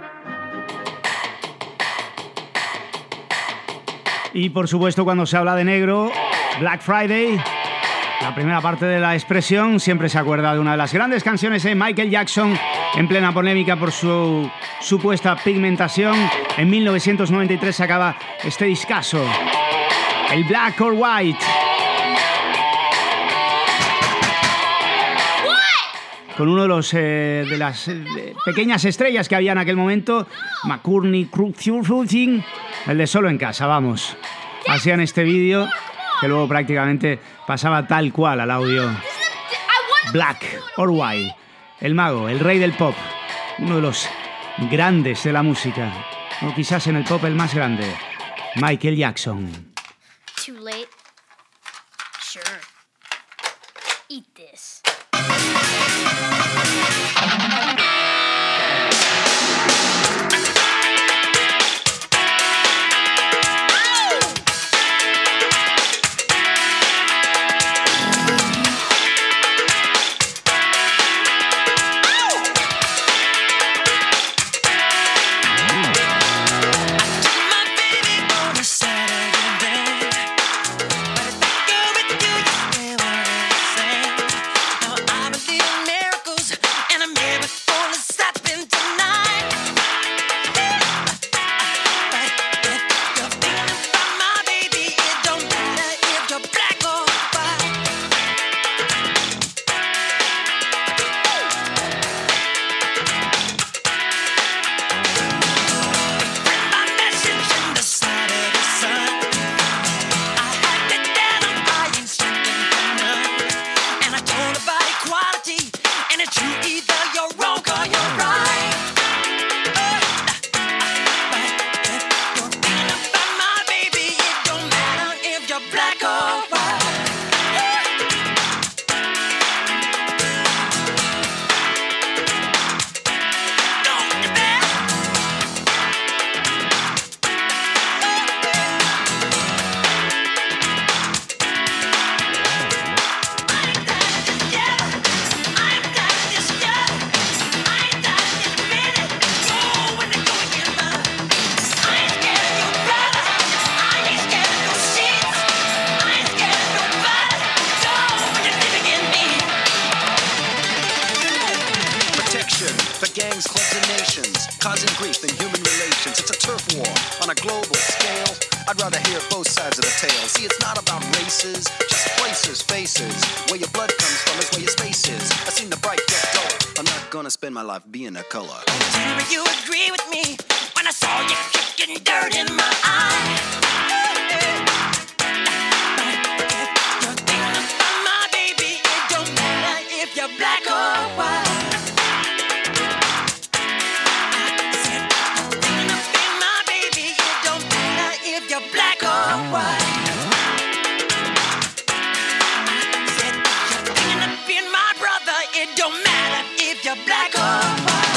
Y por supuesto, cuando se habla de negro, Black Friday, la primera parte de la expresión siempre se acuerda de una de las grandes canciones de Michael Jackson, en plena polémica por su supuesta pigmentación. En mil novecientos noventa y tres sacaba este discazo, el Black or White. Con uno de los eh, de las eh, pequeñas estrellas que había en aquel momento, McCourtney Crutching, el de Solo en Casa, vamos. Hacían este vídeo que luego prácticamente pasaba tal cual al audio. Black or White, el mago, el rey del pop, uno de los grandes de la música, o quizás en el pop el más grande, Michael Jackson. Too late? Sure. Eat this. gangs, clubs, and nations, causing grief in human relations. It's a turf war on a global scale. I'd rather hear both sides of the tale. See, it's not about races, just places, faces. Where your blood comes from is where your space is. I've seen the bright get duller. I'm not gonna spend my life being a color. Tell me you agree with me when I saw you kicking dirt in my eye. You're thinking about my baby. It don't matter if you're black or white. Black or white. Said you're thinking of being my brother. It don't matter if you're black or white.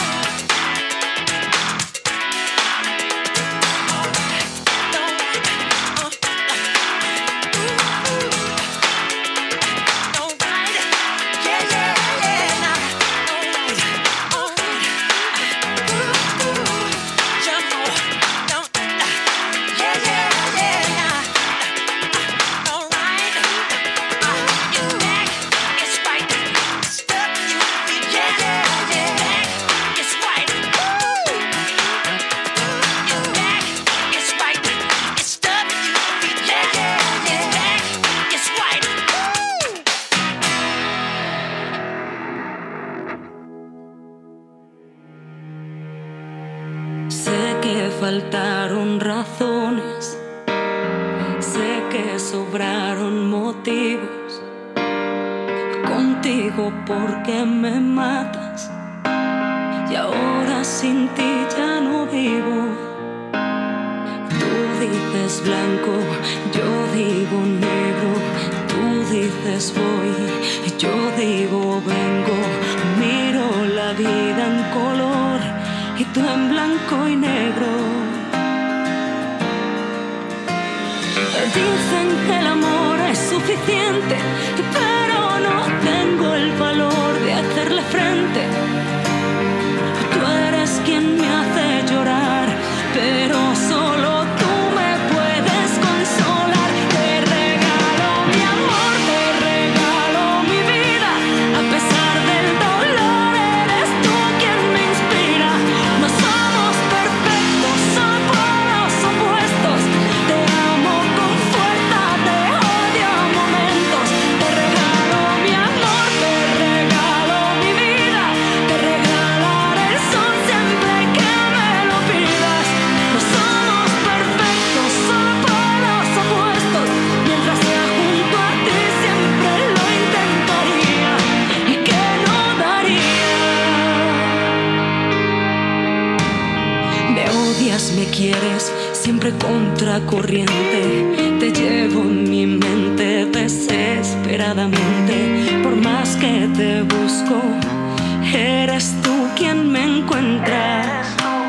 Faltaron razones, sé que sobraron motivos. Contigo porque me matas y ahora sin ti ya no vivo. Tú dices blanco, yo digo negro. Tú dices voy, yo digo vengo. Miro la vida en color y tú en blanco y negro. Dicen que el amor es suficiente, pero no tengo el valor de hacerle frente. Tú eres quien me hace llorar, pero solo tú me puedes consolar. Te regalo mi amor, te regalo mi vida. A pesar del dolor, eres tú quien me inspira. No somos perfectos, son polos opuestos. Te amo con fuerza, te odio a momentos. Te regalo mi amor, te regalo mi vida. Te regalaré el sol siempre que me lo pidas. No somos perfectos, son polos opuestos. Mientras sea junto a ti siempre lo intentaría. ¿Y qué no daría? Me odias, me quieres, siempre contracorriente. Te llevo en mi mente desesperadamente. Por más que te busco, eres tú quien me encuentra.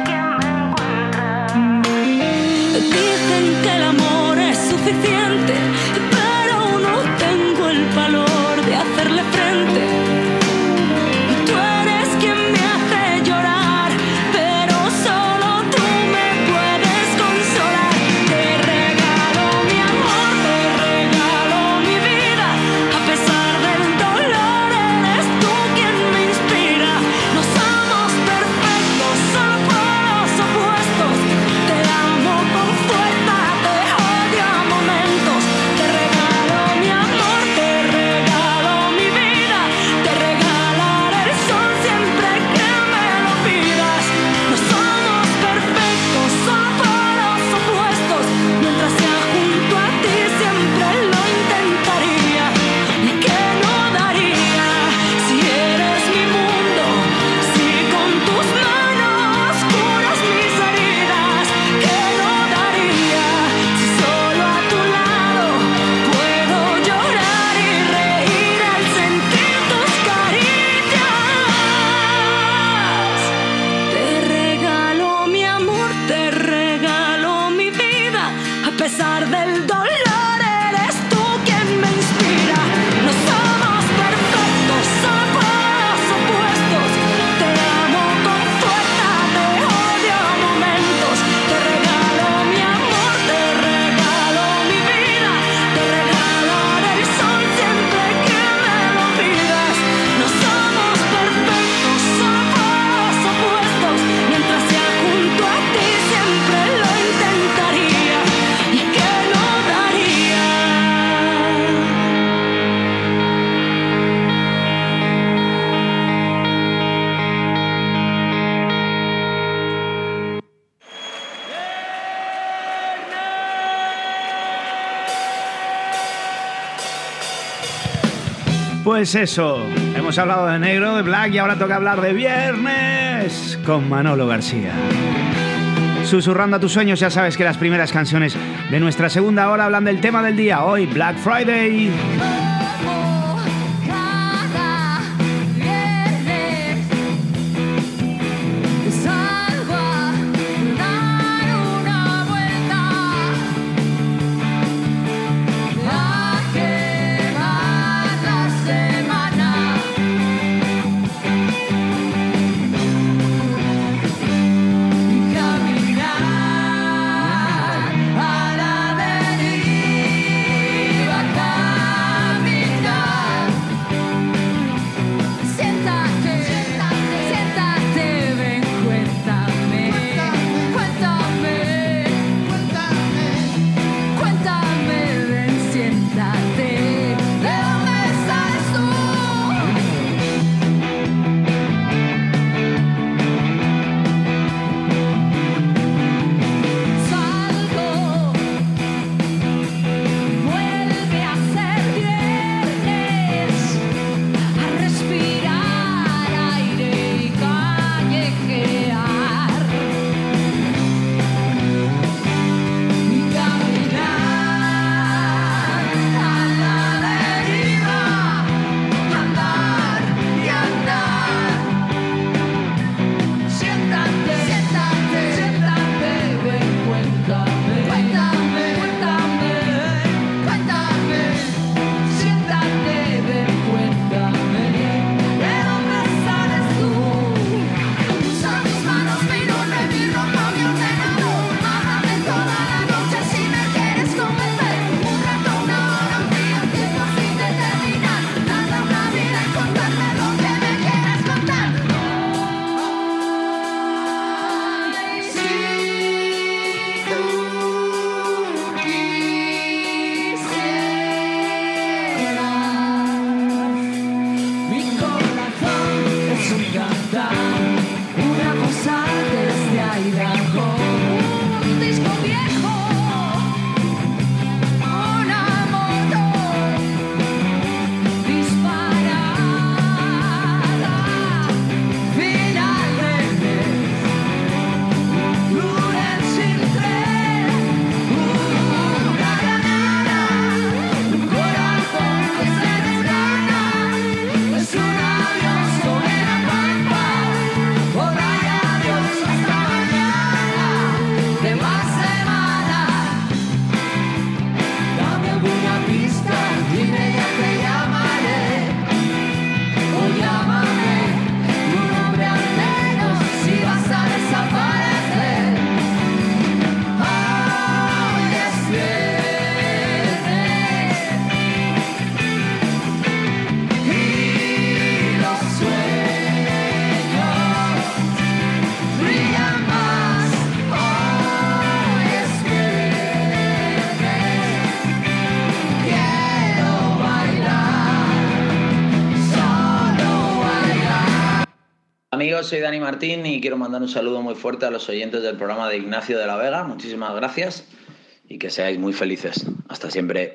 Dicen que el amor es suficiente, pero no tengo el valor de hacerle frente. Tú eres quien me hace llorar, pero solo tú me puedes consolar. Te regalo mi amor, te regalo mi vida. A pesar del dolor, eres tú quien me inspira. No somos perfectos, son polos opuestos. Te amo con fuerza, te odio a momentos. Pues eso, hemos hablado de negro, de black y ahora toca hablar de viernes con Manolo García. Susurrando a tus sueños, ya sabes que las primeras canciones de nuestra segunda hora hablan del tema del día. Hoy, Black Friday. Amigos, soy Dani Martín y quiero mandar un saludo muy fuerte a los oyentes del programa de Ignacio de la Vega. Muchísimas gracias y que seáis muy felices. Hasta siempre.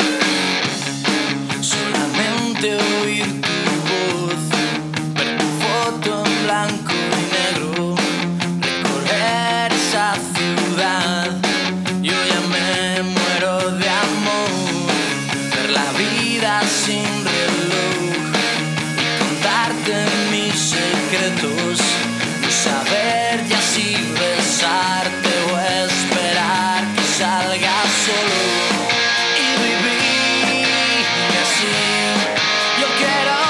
Solamente oír tu voz, ver tu foto en blanco y negro, recorrer esa ciudad. Yo ya me muero de amor, ver la vida sin reloj y contarte mis secretos, no saber ya si besarte o esperar que salga solo y vivir así. Yo quiero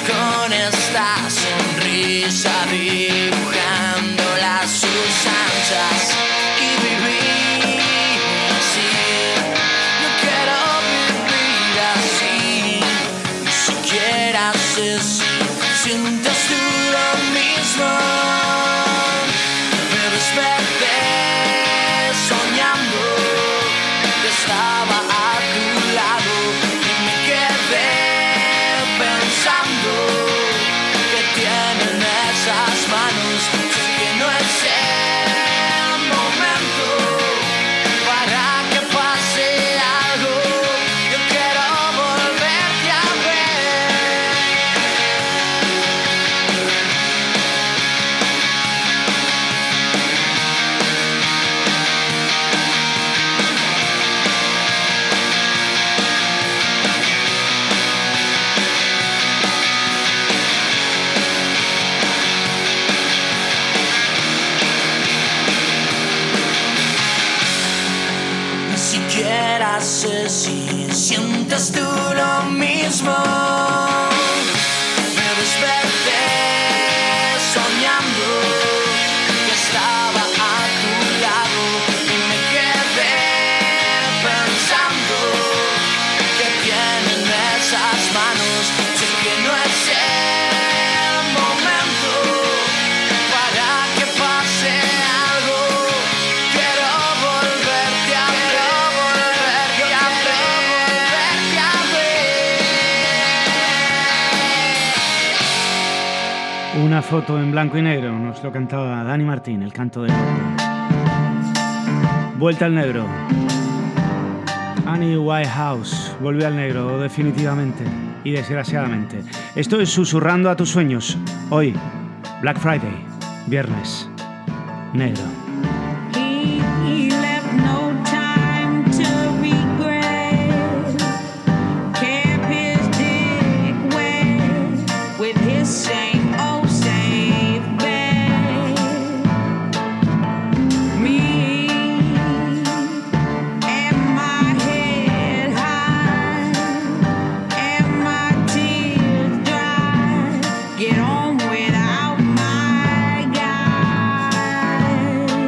con esta sonrisa dibujándola a sus anchas y vivir así. Yo quiero vivir así, ni siquiera sé si sientes tú lo mismo. Me desperté soñando que estaba a tu lado y me quedé pensando que tienen esas manos. Sé que no es el momento para que pase algo. Yo quiero volverte a Ni siquiera sé si sientes tú lo mismo. Me desperté soñando que estaba a tu lado y me quedé pensando que tienen esas manos. Sé que no es el momento para que pase algo. Quiero volverte a ver, volverte a ver, volverte a ver. Una foto en blanco y negro, nos lo cantaba Dani Martín, el canto del norte. Vuelta al negro. Annie Whitehouse volvió al negro definitivamente y desgraciadamente. Esto es Susurrando a tus sueños. Hoy, Black Friday, viernes, negro. He left no time to regret. Kept his dick wet with his same old safe bet. Me and my head high and my tears dry. Get on without my guy.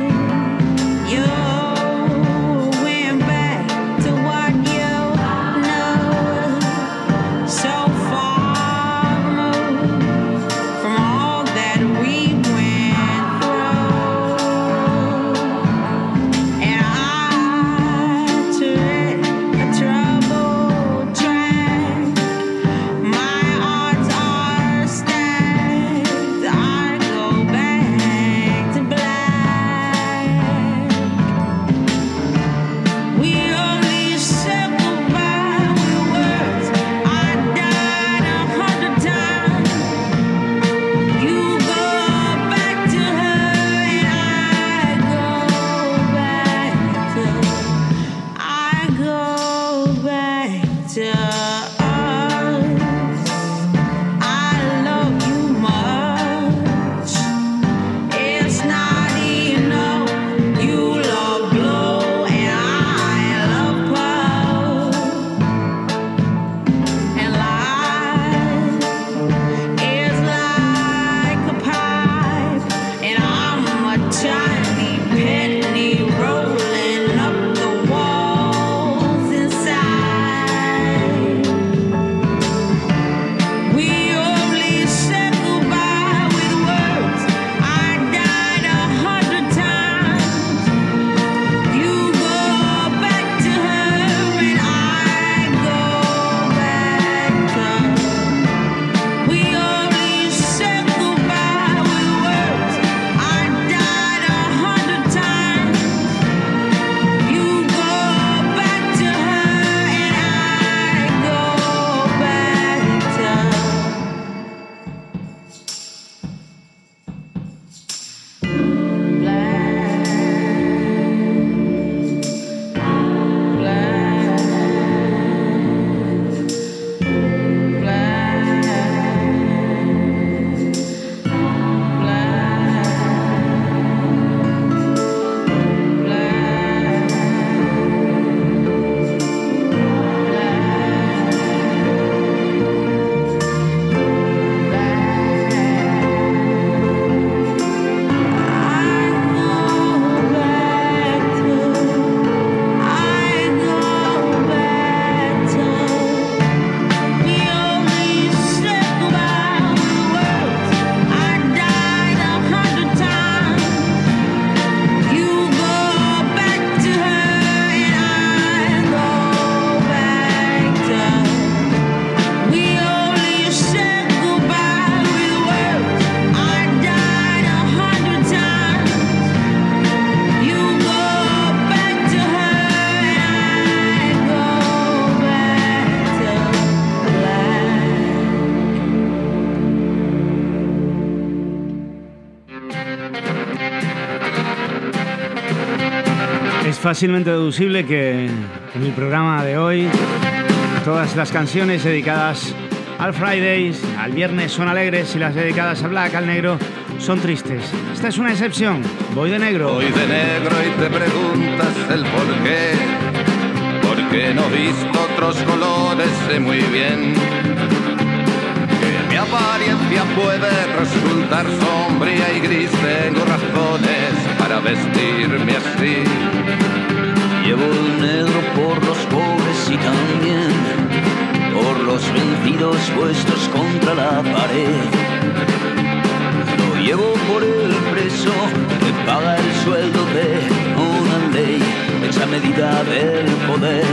fácilmente deducible que en el programa de hoy todas las canciones dedicadas al Fridays, al viernes son alegres y las dedicadas a Black, al negro, son tristes. Esta es una excepción. Voy de negro. Voy de negro y te preguntas el por qué. Porque no he visto otros colores, sé muy bien que mi apariencia puede resultar sombría y gris. Tengo razones para vestirme así. Llevo el negro por los pobres y también por los vencidos puestos contra la pared. Lo llevo por el preso que paga el sueldo de una ley, esa medida del poder.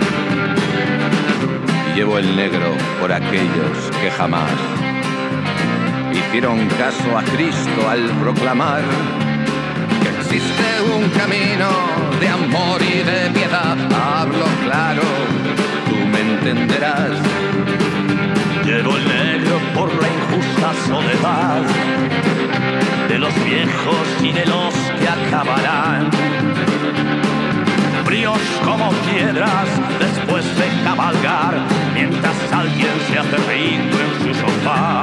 Llevo el negro por aquellos que jamás hicieron caso a Cristo al proclamar que existe un camino de amor y de piedad. Hablo claro, tú me entenderás. Llevo el negro por la injusta soledad de los viejos y de los que acabarán fríos como piedras después de cabalgar, mientras alguien se hace rico en su sofá.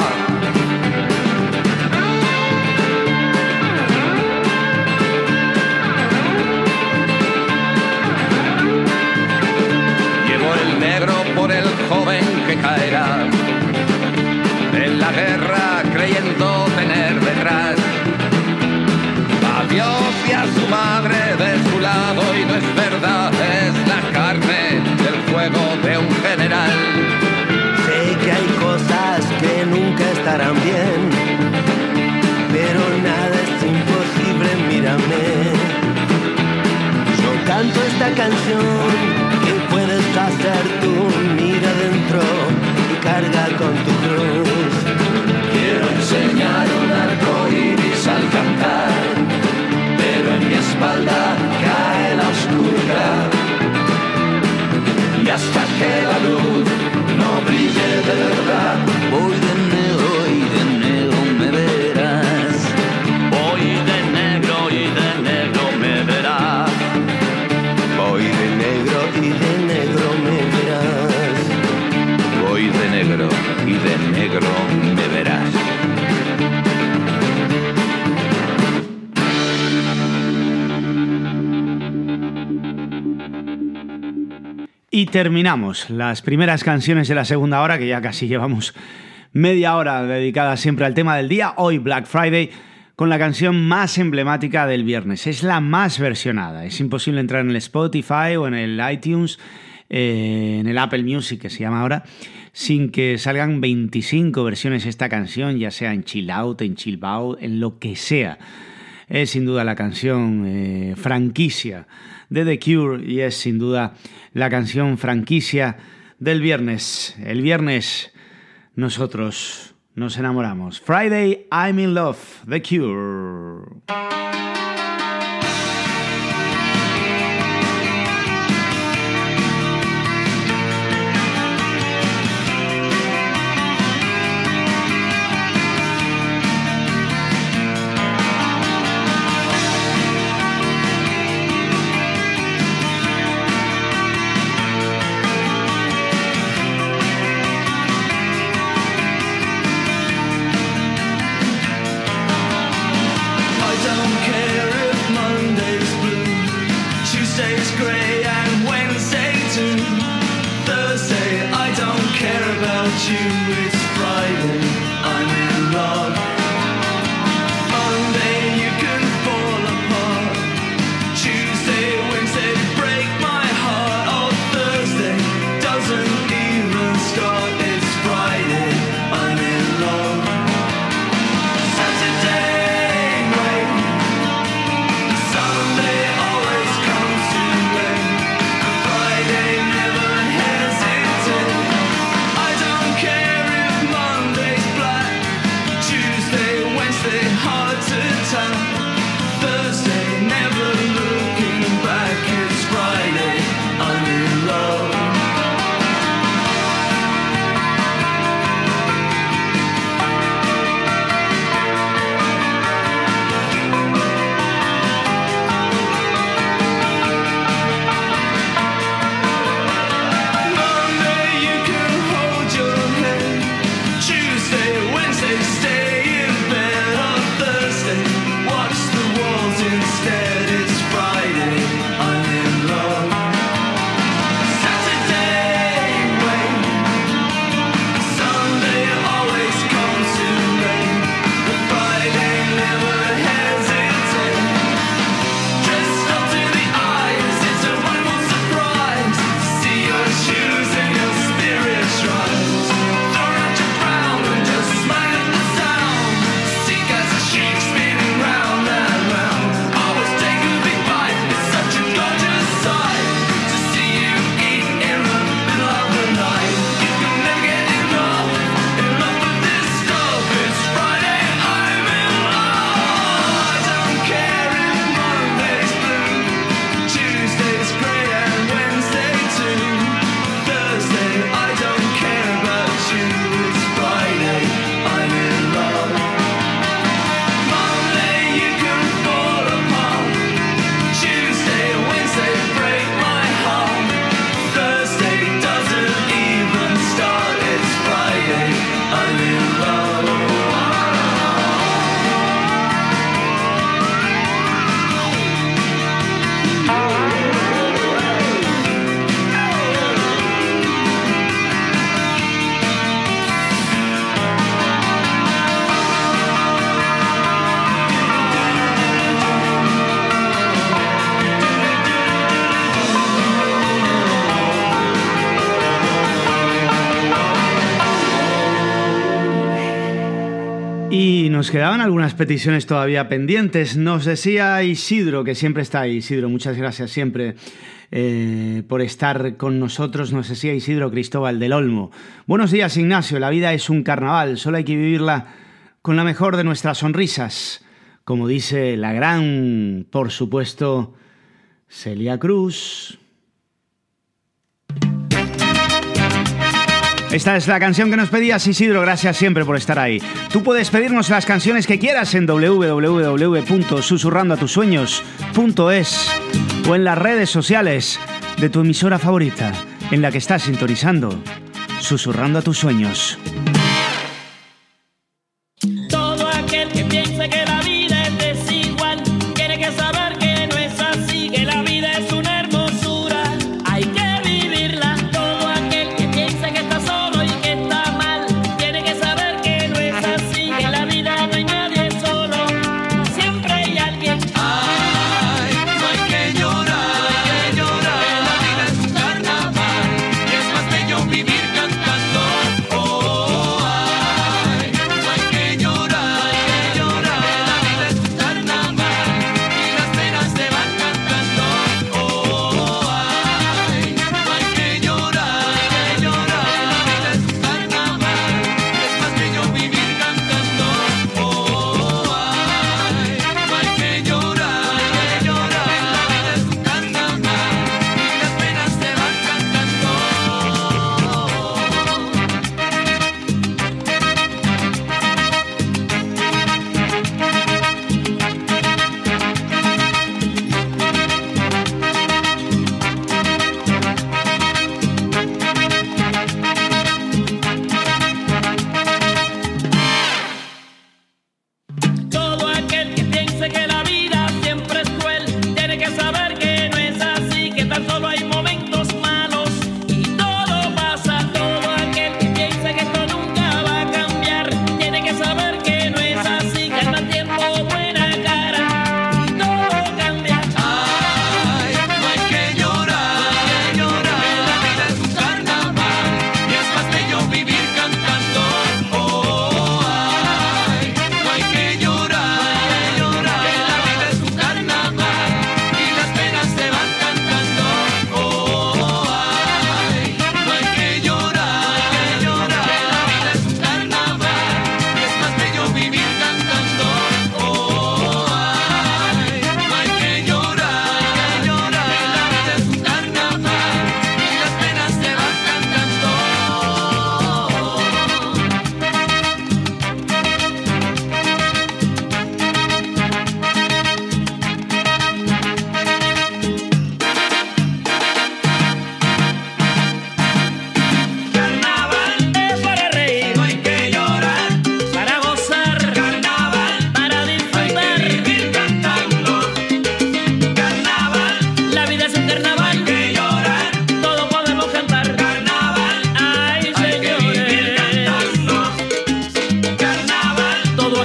Llevo el negro por el joven que caerá en la guerra creyendo tener detrás a Dios y a su madre de su lado, y no es verdad, es la carne del fuego de un general. Sé que hay cosas que nunca estarán bien, pero nada es imposible, mírame. Yo canto esta canción que puedes hacer tú, mira dentro y carga con tu cruz. Quiero enseñar un arco iris al cantar, pero en mi espalda cae la oscuridad. Y hasta que la luz no brille de verdad, voy de negro y de negro me verás. Voy de negro y de negro me verás. Voy de negro y de negro me verás. Voy de negro y de negro me verás. Y terminamos las primeras canciones de la segunda hora, que ya casi llevamos media hora dedicada siempre al tema del día, hoy Black Friday, con la canción más emblemática del viernes. Es la más versionada. Es imposible entrar en el Spotify o en el iTunes, eh, en el Apple Music, que se llama ahora, sin que salgan veinticinco versiones de esta canción, ya sea en chill out, en chill out, en lo que sea. Es sin duda la canción eh, franquicia de The Cure y es sin duda la canción franquicia del viernes. El viernes nosotros nos enamoramos. Friday, I'm in love, The Cure. I don't care Y nos quedaban algunas peticiones todavía pendientes. Nos decía Isidro, que siempre está ahí. Isidro, muchas gracias siempre eh, por estar con nosotros. Nos decía Isidro Cristóbal del Olmo. Buenos días, Ignacio. La vida es un carnaval. Solo hay que vivirla con la mejor de nuestras sonrisas. Como dice la gran, por supuesto, Celia Cruz. Esta es la canción que nos pedías, Isidro. Gracias siempre por estar ahí. Tú puedes pedirnos las canciones que quieras en doble u doble u doble u punto susurrando a tus sueños punto es o en las redes sociales de tu emisora favorita, en la que estás sintonizando Susurrando a tus sueños. Todo aquel que piense que la vida es desigual tiene que saber que no es así, que la vida es una hermosura, hay que vivirla. Todo aquel que piense que está solo y que está mal tiene que saber que no es así, que en la vida no hay nadie solo, siempre hay alguien. Ay, no hay que llorar, no hay que llorar, que la vida es un carnaval y es más bello vivir cantando. Oh, ay, no hay que llorar, no hay que llorar, que la vida es un carnaval y las penas se van cantando. Oh, ay, no hay que llorar, no hay que llorar, que la vida es un carnaval y es más bello vivir cantando. Oh, ay, no hay que llorar, no hay que llorar, que la vida es un carnaval y las penas se van cantando. Todo aquel que piense que la vida siempre es cruel tiene que saber que no es así, que tan solo hay momentos malos y todo pasa. Todo aquel que piense que esto nunca va a cambiar tiene que saber que no es así, que anda tiempo buena cara y todo cambia. Ay, no hay que llorar, no hay que llorar, que la vida es un carnaval y es más bello vivir cantando. Oh, ay, no hay que llorar, no hay que llorar, que la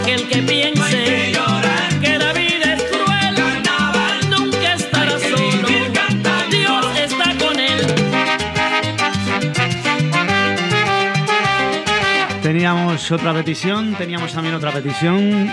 aquel que piense que la vida es cruel, nunca estará solo, Dios está con él. Teníamos otra petición, teníamos también otra petición.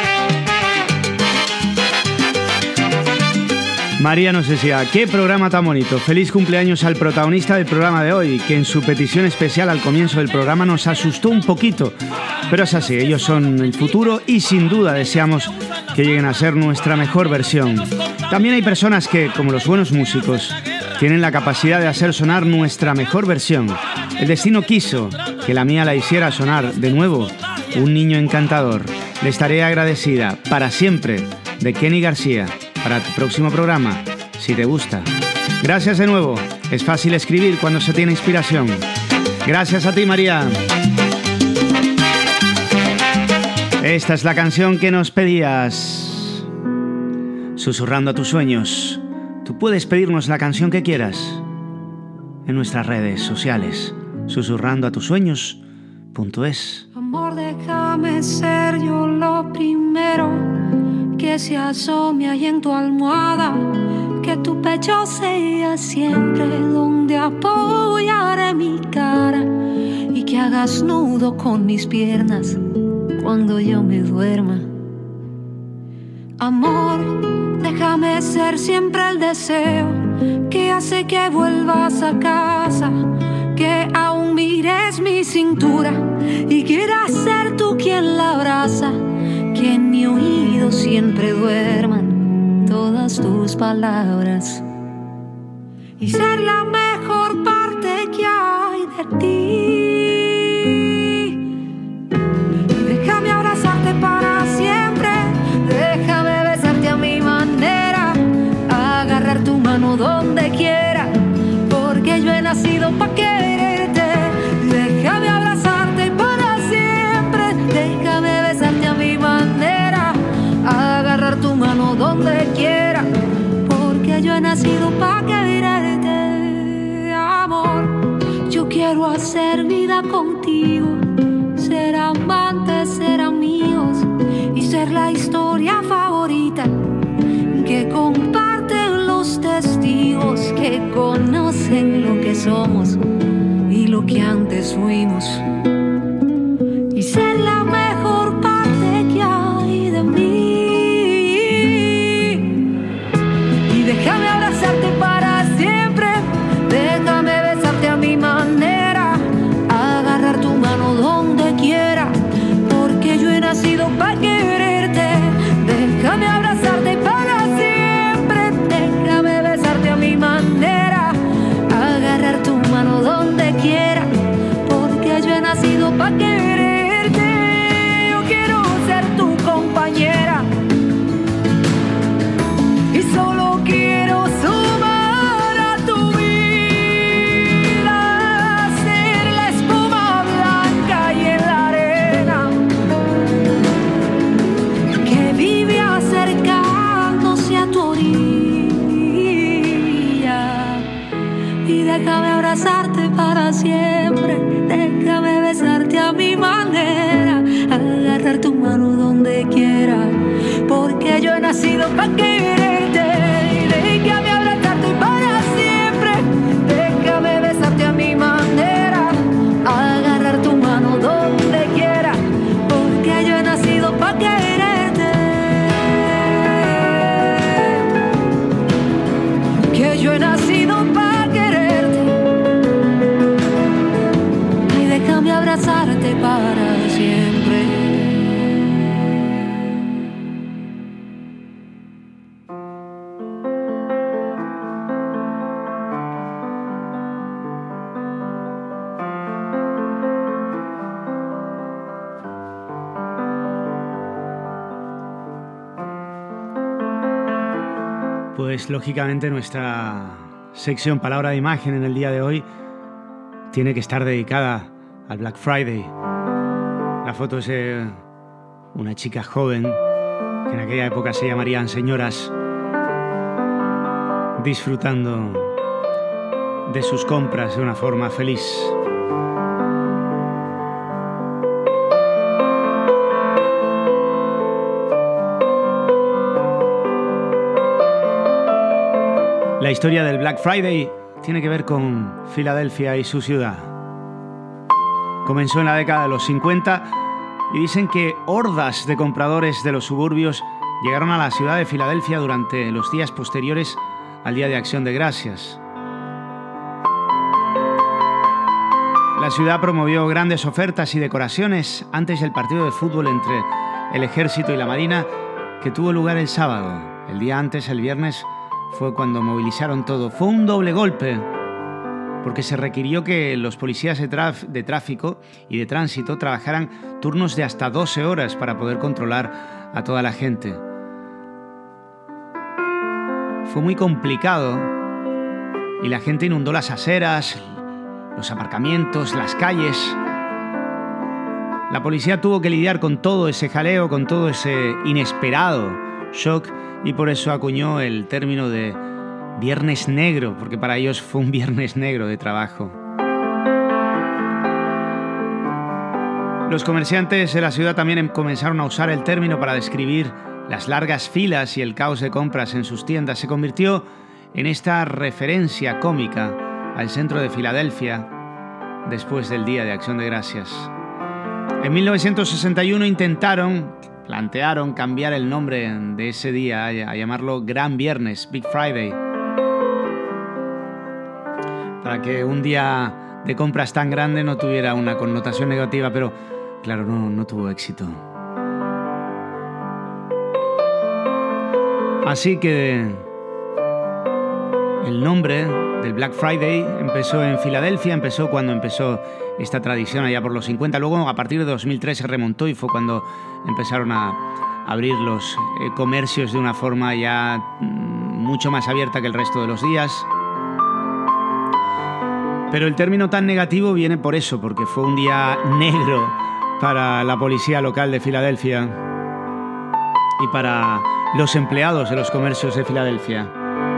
María nos decía, qué programa tan bonito, feliz cumpleaños al protagonista del programa de hoy, que en su petición especial al comienzo del programa nos asustó un poquito, pero es así, ellos son el futuro y sin duda deseamos que lleguen a ser nuestra mejor versión. También hay personas que, como los buenos músicos, tienen la capacidad de hacer sonar nuestra mejor versión. El destino quiso que la mía la hiciera sonar de nuevo, un niño encantador. Le estaré agradecida para siempre, de Kenny García. Para tu próximo programa, si te gusta. Gracias de nuevo. Es fácil escribir cuando se tiene inspiración. Gracias a ti, María. Esta es la canción que nos pedías. Susurrando a tus sueños. Tú puedes pedirnos la canción que quieras en nuestras redes sociales. Susurrando a tus sueños punto es. Amor, déjame ser yo lo primero que se asome ahí en tu almohada, que tu pecho sea siempre donde apoyaré mi cara y que hagas nudo con mis piernas cuando yo me duerma. Amor, déjame ser siempre el deseo que hace que vuelvas a casa, que aún mires mi cintura y quieras ser tú quien la abraza, que en mi oído siempre duerman todas tus palabras y ser la mejor parte que hay de ti. Déjame abrazarte para siempre, déjame besarte a mi manera, agarrar tu mano donde quiera, porque yo he nacido pa' quererte. Déjame abrazarte para siempre, déjame besarte a mi manera, agarrar tu mano donde quiera, porque yo he nacido pa' quererte. Amor, yo quiero hacer vida contigo, ser amantes, ser amigos y ser la historia favorita que comparten los testigos que conocen lo que somos y lo que antes fuimos, y ser la mejor parte que hay de mí. Y déjame abrazarte para siempre, déjame besarte a mi manera, agarrar tu mano donde quiera, porque yo he nacido para quererte. Déjame abrazarte para siempre, déjame besarte a mi manera, agarrar tu mano donde quiera, porque yo he nacido pa' quererte. Yo quiero ser tu compañera y solo quiero sumar a tu vida, ser la espuma blanca y en la arena que vive acercándose a tu orilla. Y déjame abrazarte para siempre, déjame besarte a mi manera, agarrar tu mano donde quiera, porque yo he nacido para quererte. Y déjame abrazarte para siempre, déjame besarte a mi manera, agarrar tu mano donde quiera, porque yo he nacido para quererte. Que yo he nacido para quererte. Y déjame abrazarte para siempre. Pues lógicamente nuestra sección Palabra de Imagen en el día de hoy tiene que estar dedicada al Black Friday. La foto es de una chica joven, que en aquella época se llamarían señoras, disfrutando de sus compras de una forma feliz. La historia del Black Friday tiene que ver con Filadelfia y su ciudad. Comenzó en la década de los cincuenta y dicen que hordas de compradores de los suburbios llegaron a la ciudad de Filadelfia durante los días posteriores al Día de Acción de Gracias. La ciudad promovió grandes ofertas y decoraciones antes del partido de fútbol entre el ejército y la marina que tuvo lugar el sábado. El día antes, el viernes, fue cuando movilizaron todo. Fue un doble golpe, porque se requirió que los policías de, traf- de tráfico y de tránsito trabajaran turnos de hasta doce horas para poder controlar a toda la gente. Fue muy complicado y la gente inundó las aceras, los aparcamientos, las calles. La policía tuvo que lidiar con todo ese jaleo, con todo ese inesperado shock, y por eso acuñó el término de Viernes Negro, porque para ellos fue un viernes negro de trabajo. Los comerciantes de la ciudad también comenzaron a usar el término para describir las largas filas y el caos de compras en sus tiendas. Se convirtió en esta referencia cómica al centro de Filadelfia después del Día de Acción de Gracias. En mil novecientos sesenta y uno intentaron, plantearon cambiar el nombre de ese día a llamarlo Gran Viernes, Big Friday, para que un día de compras tan grande no tuviera una connotación negativa, pero claro, no, no tuvo éxito. Así que el nombre del Black Friday empezó en Filadelfia, empezó cuando empezó esta tradición allá por los cincuenta. Luego, a partir de dos mil tres, se remontó y fue cuando empezaron a abrir los eh, comercios de una forma ya mm, mucho más abierta que el resto de los días. Pero el término tan negativo viene por eso, porque fue un día negro para la policía local de Filadelfia y para los empleados de los comercios de Filadelfia.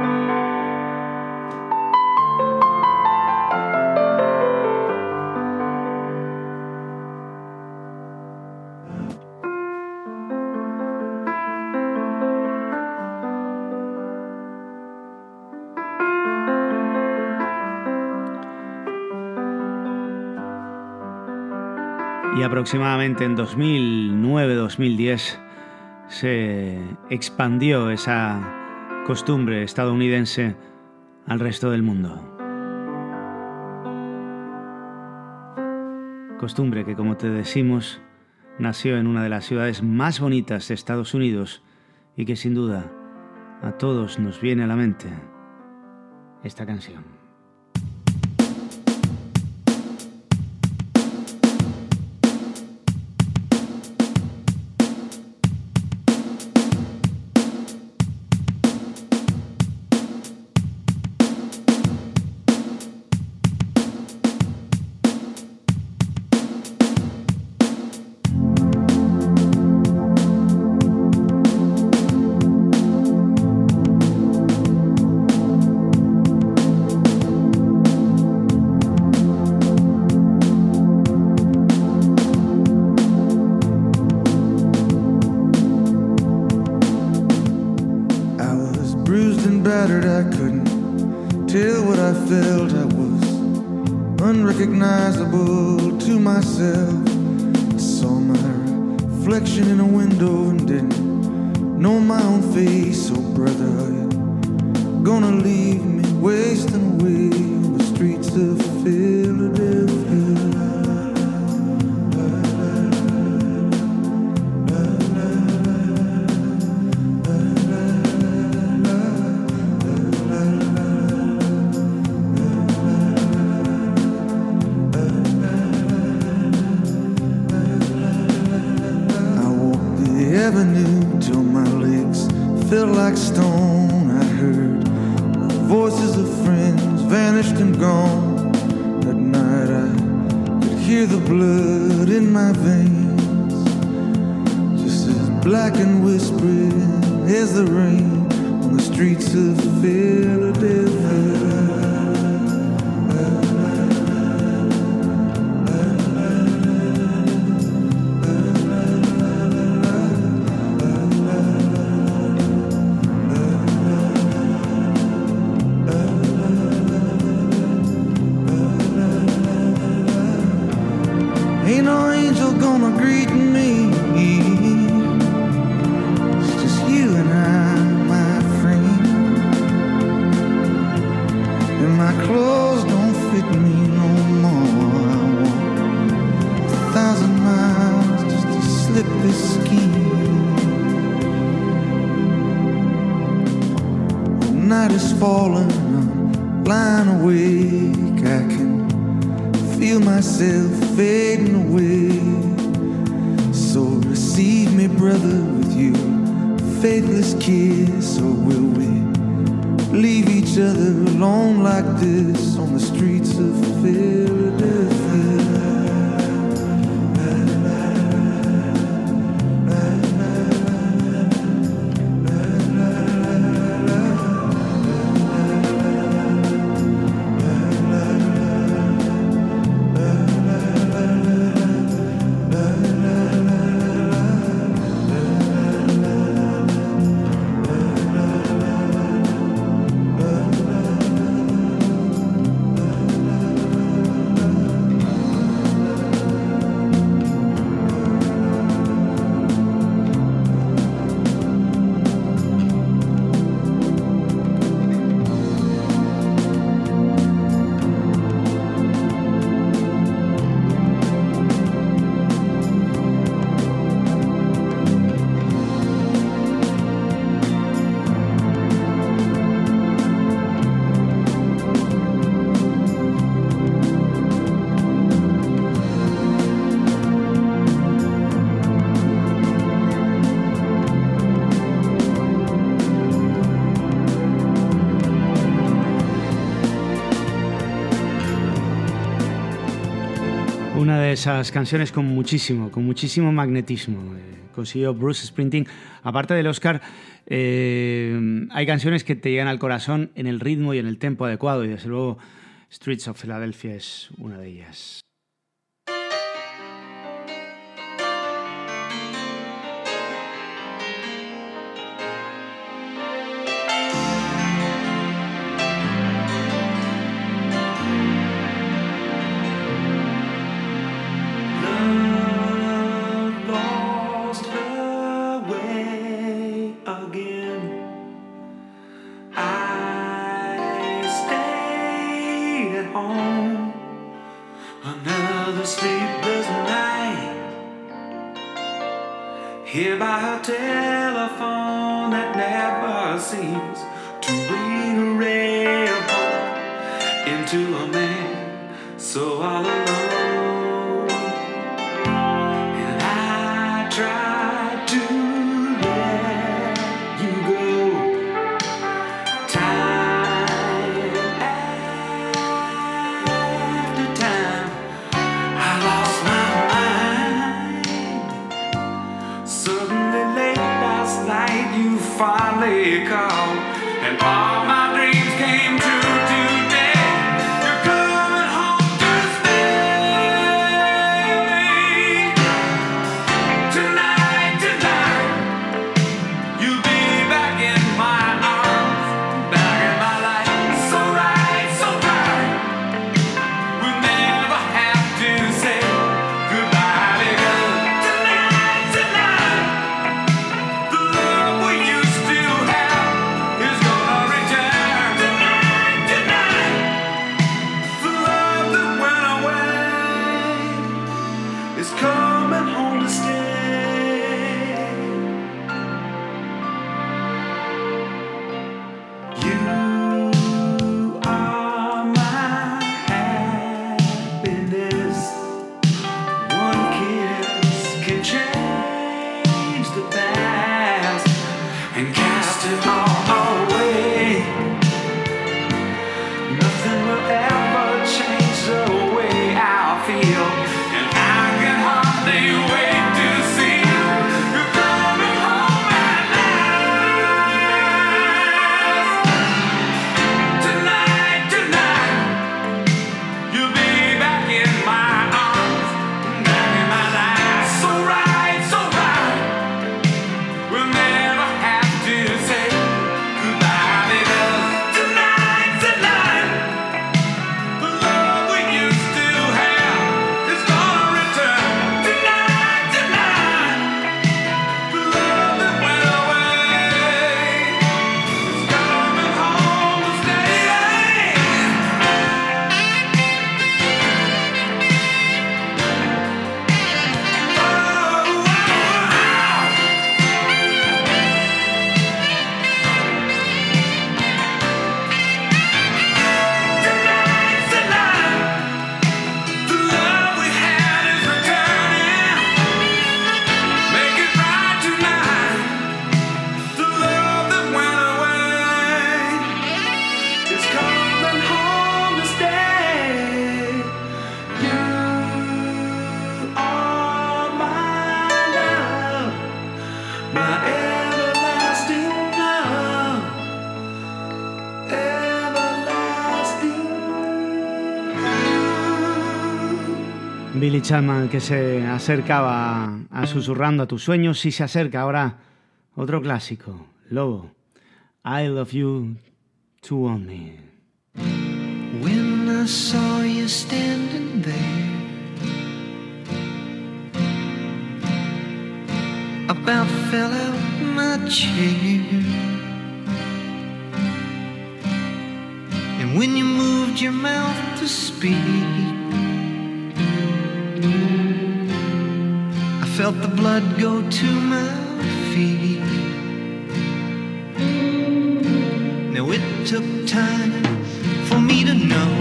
Y aproximadamente en dos mil nueve dos mil diez se expandió esa costumbre estadounidense al resto del mundo. Costumbre que, como te decimos, nació en una de las ciudades más bonitas de Estados Unidos y que sin duda a todos nos viene a la mente esta canción. Unrecognizable to myself. I saw my reflection in a window and didn't know my own face. Oh brother, are you gonna leave me wasting away on the streets of Philadelphia? Felt like stone. I heard the voices of friends vanished and gone. That night I could hear the blood in my veins, just as black and whispering as the rain on the streets of Philadelphia. slip this scheme. The night is falling, I'm lying awake. I can feel myself fading away. So receive me, brother, with you faithless kiss, or will we leave each other alone like this on the streets of Philadelphia? Una de esas canciones con muchísimo, con muchísimo magnetismo. Eh, consiguió Bruce Springsteen. Aparte del Oscar, eh, hay canciones que te llegan al corazón en el ritmo y en el tempo adecuado, y desde luego Streets of Philadelphia es una de ellas. Here by her telephone that never seems to bring a ray of hope into a man so all alone. And I tried to let you go time after time. I lost my Suddenly late last night you finally called, and all my dreams came true today. You're coming home to stay. Tonight, tonight, you'll be back in my arms, back in my life. So right, so right, we'll never have to say goodbye, because tonight, tonight, the love we used to have is gonna return. Tonight, tonight. Billy Chapman, que se acercaba a Susurrando a tus sueños, y se acerca ahora otro clásico, Lobo, I Love You to Want Me. When I saw you standing there, about fell out my chair. And when you moved your mouth to speak, I felt the blood go to my feet. Now it took time for me to know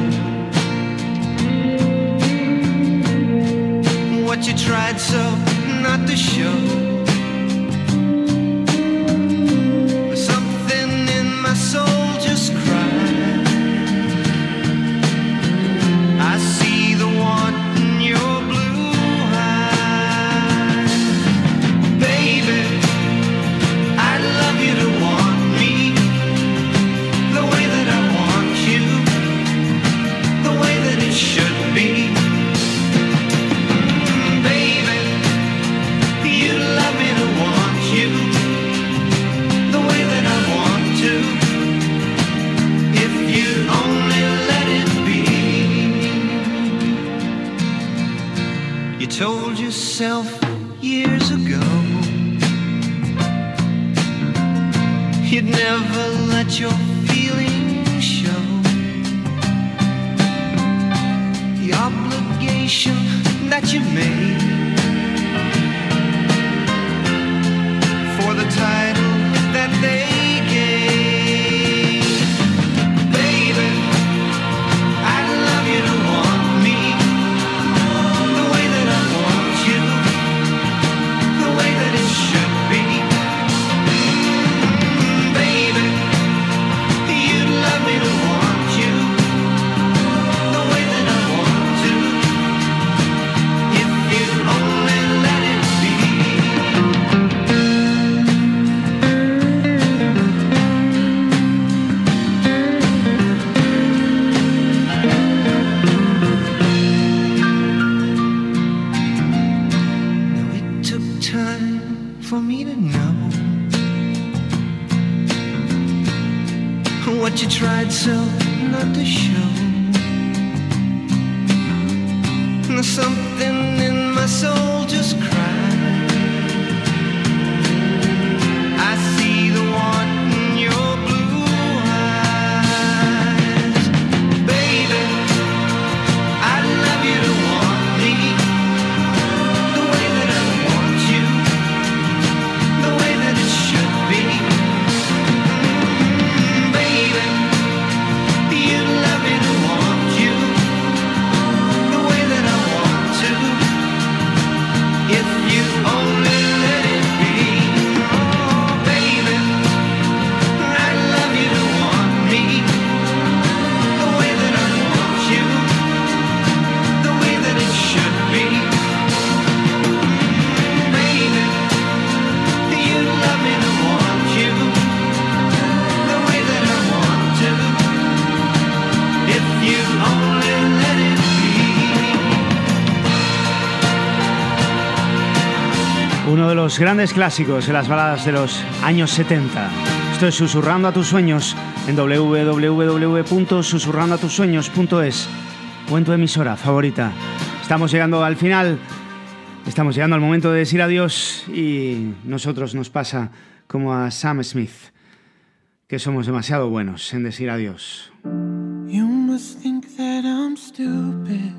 what you tried so not to show. Something in my soul just cried. I see the want in your blue eyes. Baby, I'd love you to want me the way that I want you, the way that it should be. Mm, baby, you'd love me to want you the way that I want to, if you only let it be. You told yourself years ago you'd never let your feelings show. The obligation that you made for the title that they gave. Baby, I'd love you to want me the way that I want you, the way that it should be. Mm, baby, you'd love me to want you the way that I want to, if you only let it be. Now it took time for me to know what you tried so not to show. Now something in my soul just cried. I see the want in your blue eyes. Baby, I'd love you to want me the way that I want you, the way that it should be. Mm, baby, you'd love me to want you the way that I want to, if you only let it be. Oh, baby, I'd love you to want me the way that I want you, the way that it should be. Mm, baby, you'd love me to want you the way that I want to, if you only let it be. Uno de los grandes clásicos de las baladas de los años setenta. Esto es Susurrando a tus sueños en doble u doble u doble u punto susurrando a tus sueños punto es o en tu emisora favorita. Estamos llegando al final, estamos llegando al momento de decir adiós, y nosotros nos pasa como a Sam Smith, que somos demasiado buenos en decir adiós. You must think that I'm stupid.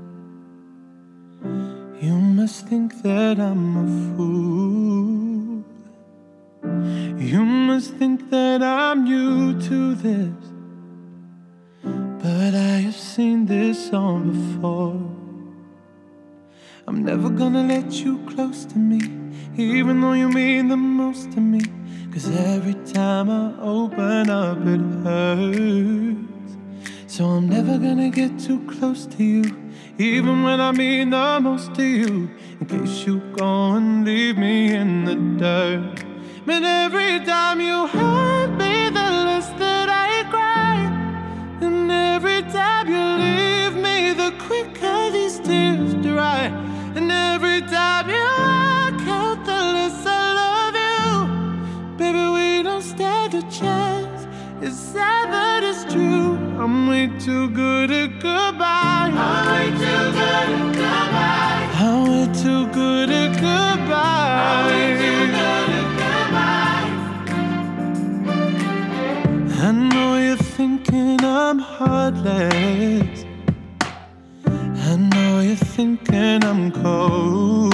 You must think that I'm a fool. You must think that I'm new to this, but I have seen this song before. I'm never gonna let you close to me, even though you mean the most to me, 'cause every time I open up it hurts. So I'm never gonna get too close to you, even when I mean the most to you, in case you go and leave me in the dirt. But every time you hurt me, the less that I cry, and every time you leave me, me, the quicker these tears dry. And every time you walk out, the less I love you. Baby, we don't stand a chance. It's sad, but it's true. I'm way too good at goodbye. I'm way too good at goodbye. I'm way too good at goodbye. I'm way too good at goodbye. I know you're thinking I'm heartless. I know you're thinking I'm cold.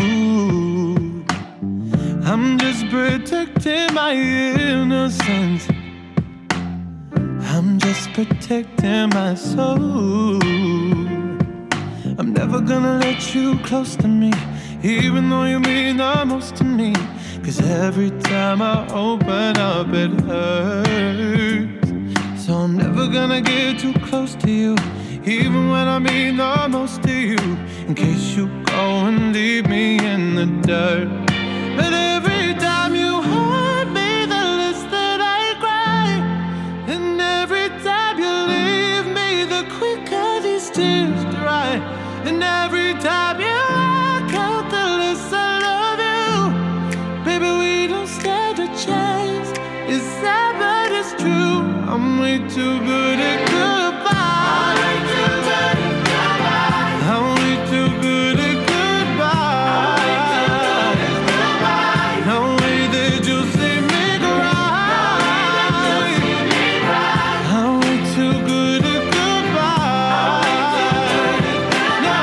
I'm just protecting my innocence. I'm just protecting my soul. I'm never gonna let you close to me, even though you mean the most to me. Cause every time I open up it hurts. So I'm never gonna get too close to you, even when I mean the most to you, in case you go and leave me in the dirt. But every time you hurt me, the less that I cry. And every time you leave me, the quicker these tears dry. And every time you walk out, the less I love you. Baby, we don't stand a chance. It's sad, but it's true. I'm way too good at goodbye. I'm way too good at goodbye. No way that you'll see me cry. I'm way too good at goodbye. No,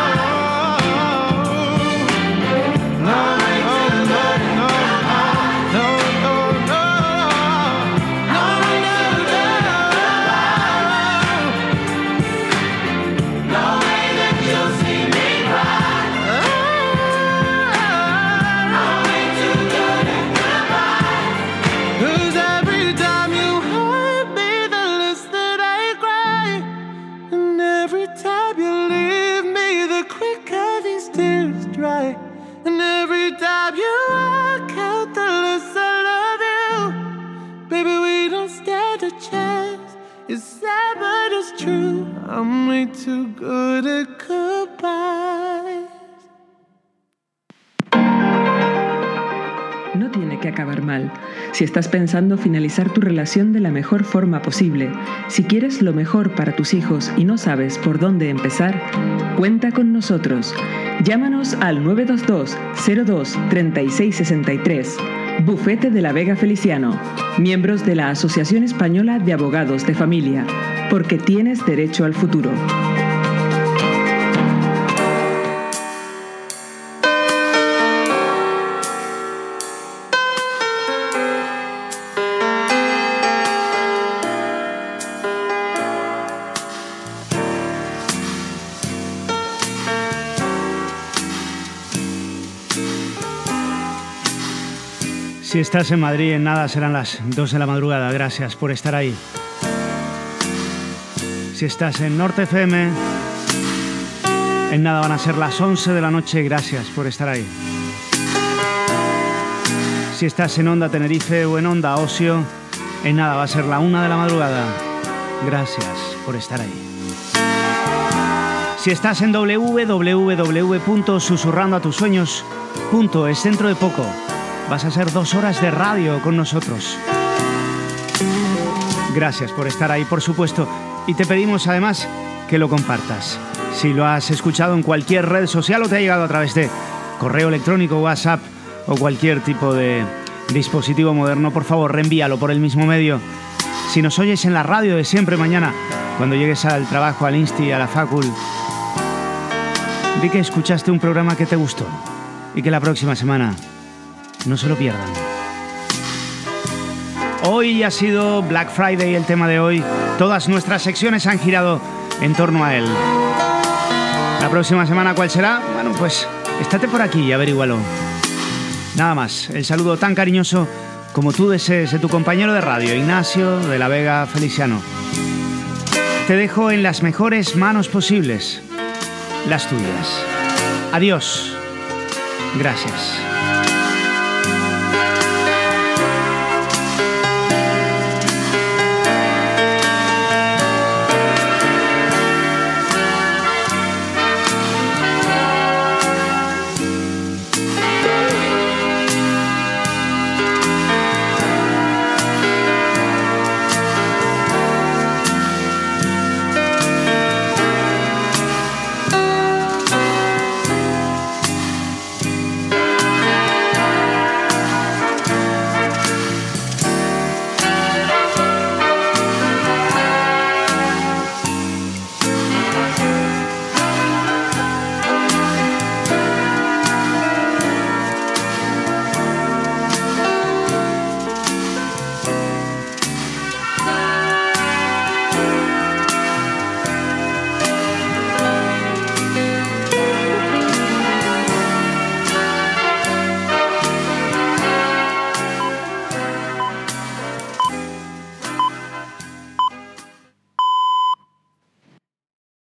no, no, no, no, no, no, I'm way too good at goodbye. No tiene que acabar mal. Si estás pensando finalizar tu relación de la mejor forma posible, si quieres lo mejor para tus hijos y no sabes por dónde empezar, cuenta con nosotros. Llámanos al nueve dos dos, cero dos, tres seis seis tres. Bufete de la Vega Feliciano, miembros de la Asociación Española de Abogados de Familia, porque tienes derecho al futuro. Si estás en Madrid, en nada serán las dos de la madrugada. Gracias por estar ahí. Si estás en Norte F M, en nada van a ser las once de la noche. Gracias por estar ahí. Si estás en Onda Tenerife o en Onda Ocio, en nada va a ser la una de la madrugada. Gracias por estar ahí. Si estás en doble u doble u doble u punto susurrando a tus sueños punto es, dentro de poco vas a ser dos horas de radio con nosotros. Gracias por estar ahí, por supuesto. Y te pedimos además que lo compartas. Si lo has escuchado en cualquier red social o te ha llegado a través de correo electrónico, WhatsApp o cualquier tipo de dispositivo moderno, por favor, reenvíalo por el mismo medio. Si nos oyes en la radio de siempre mañana, cuando llegues al trabajo, al Insti, a la Facul, di que escuchaste un programa que te gustó y que la próxima semana no se lo pierdan. Hoy ha sido Black Friday el tema de hoy. Todas nuestras secciones han girado en torno a él. La próxima semana, ¿cuál será? Bueno, pues estate por aquí y averígualo. Nada más, el saludo tan cariñoso como tú desees de tu compañero de radio, Ignacio de la Vega Feliciano. Te dejo en las mejores manos posibles, las tuyas. Adiós. Gracias.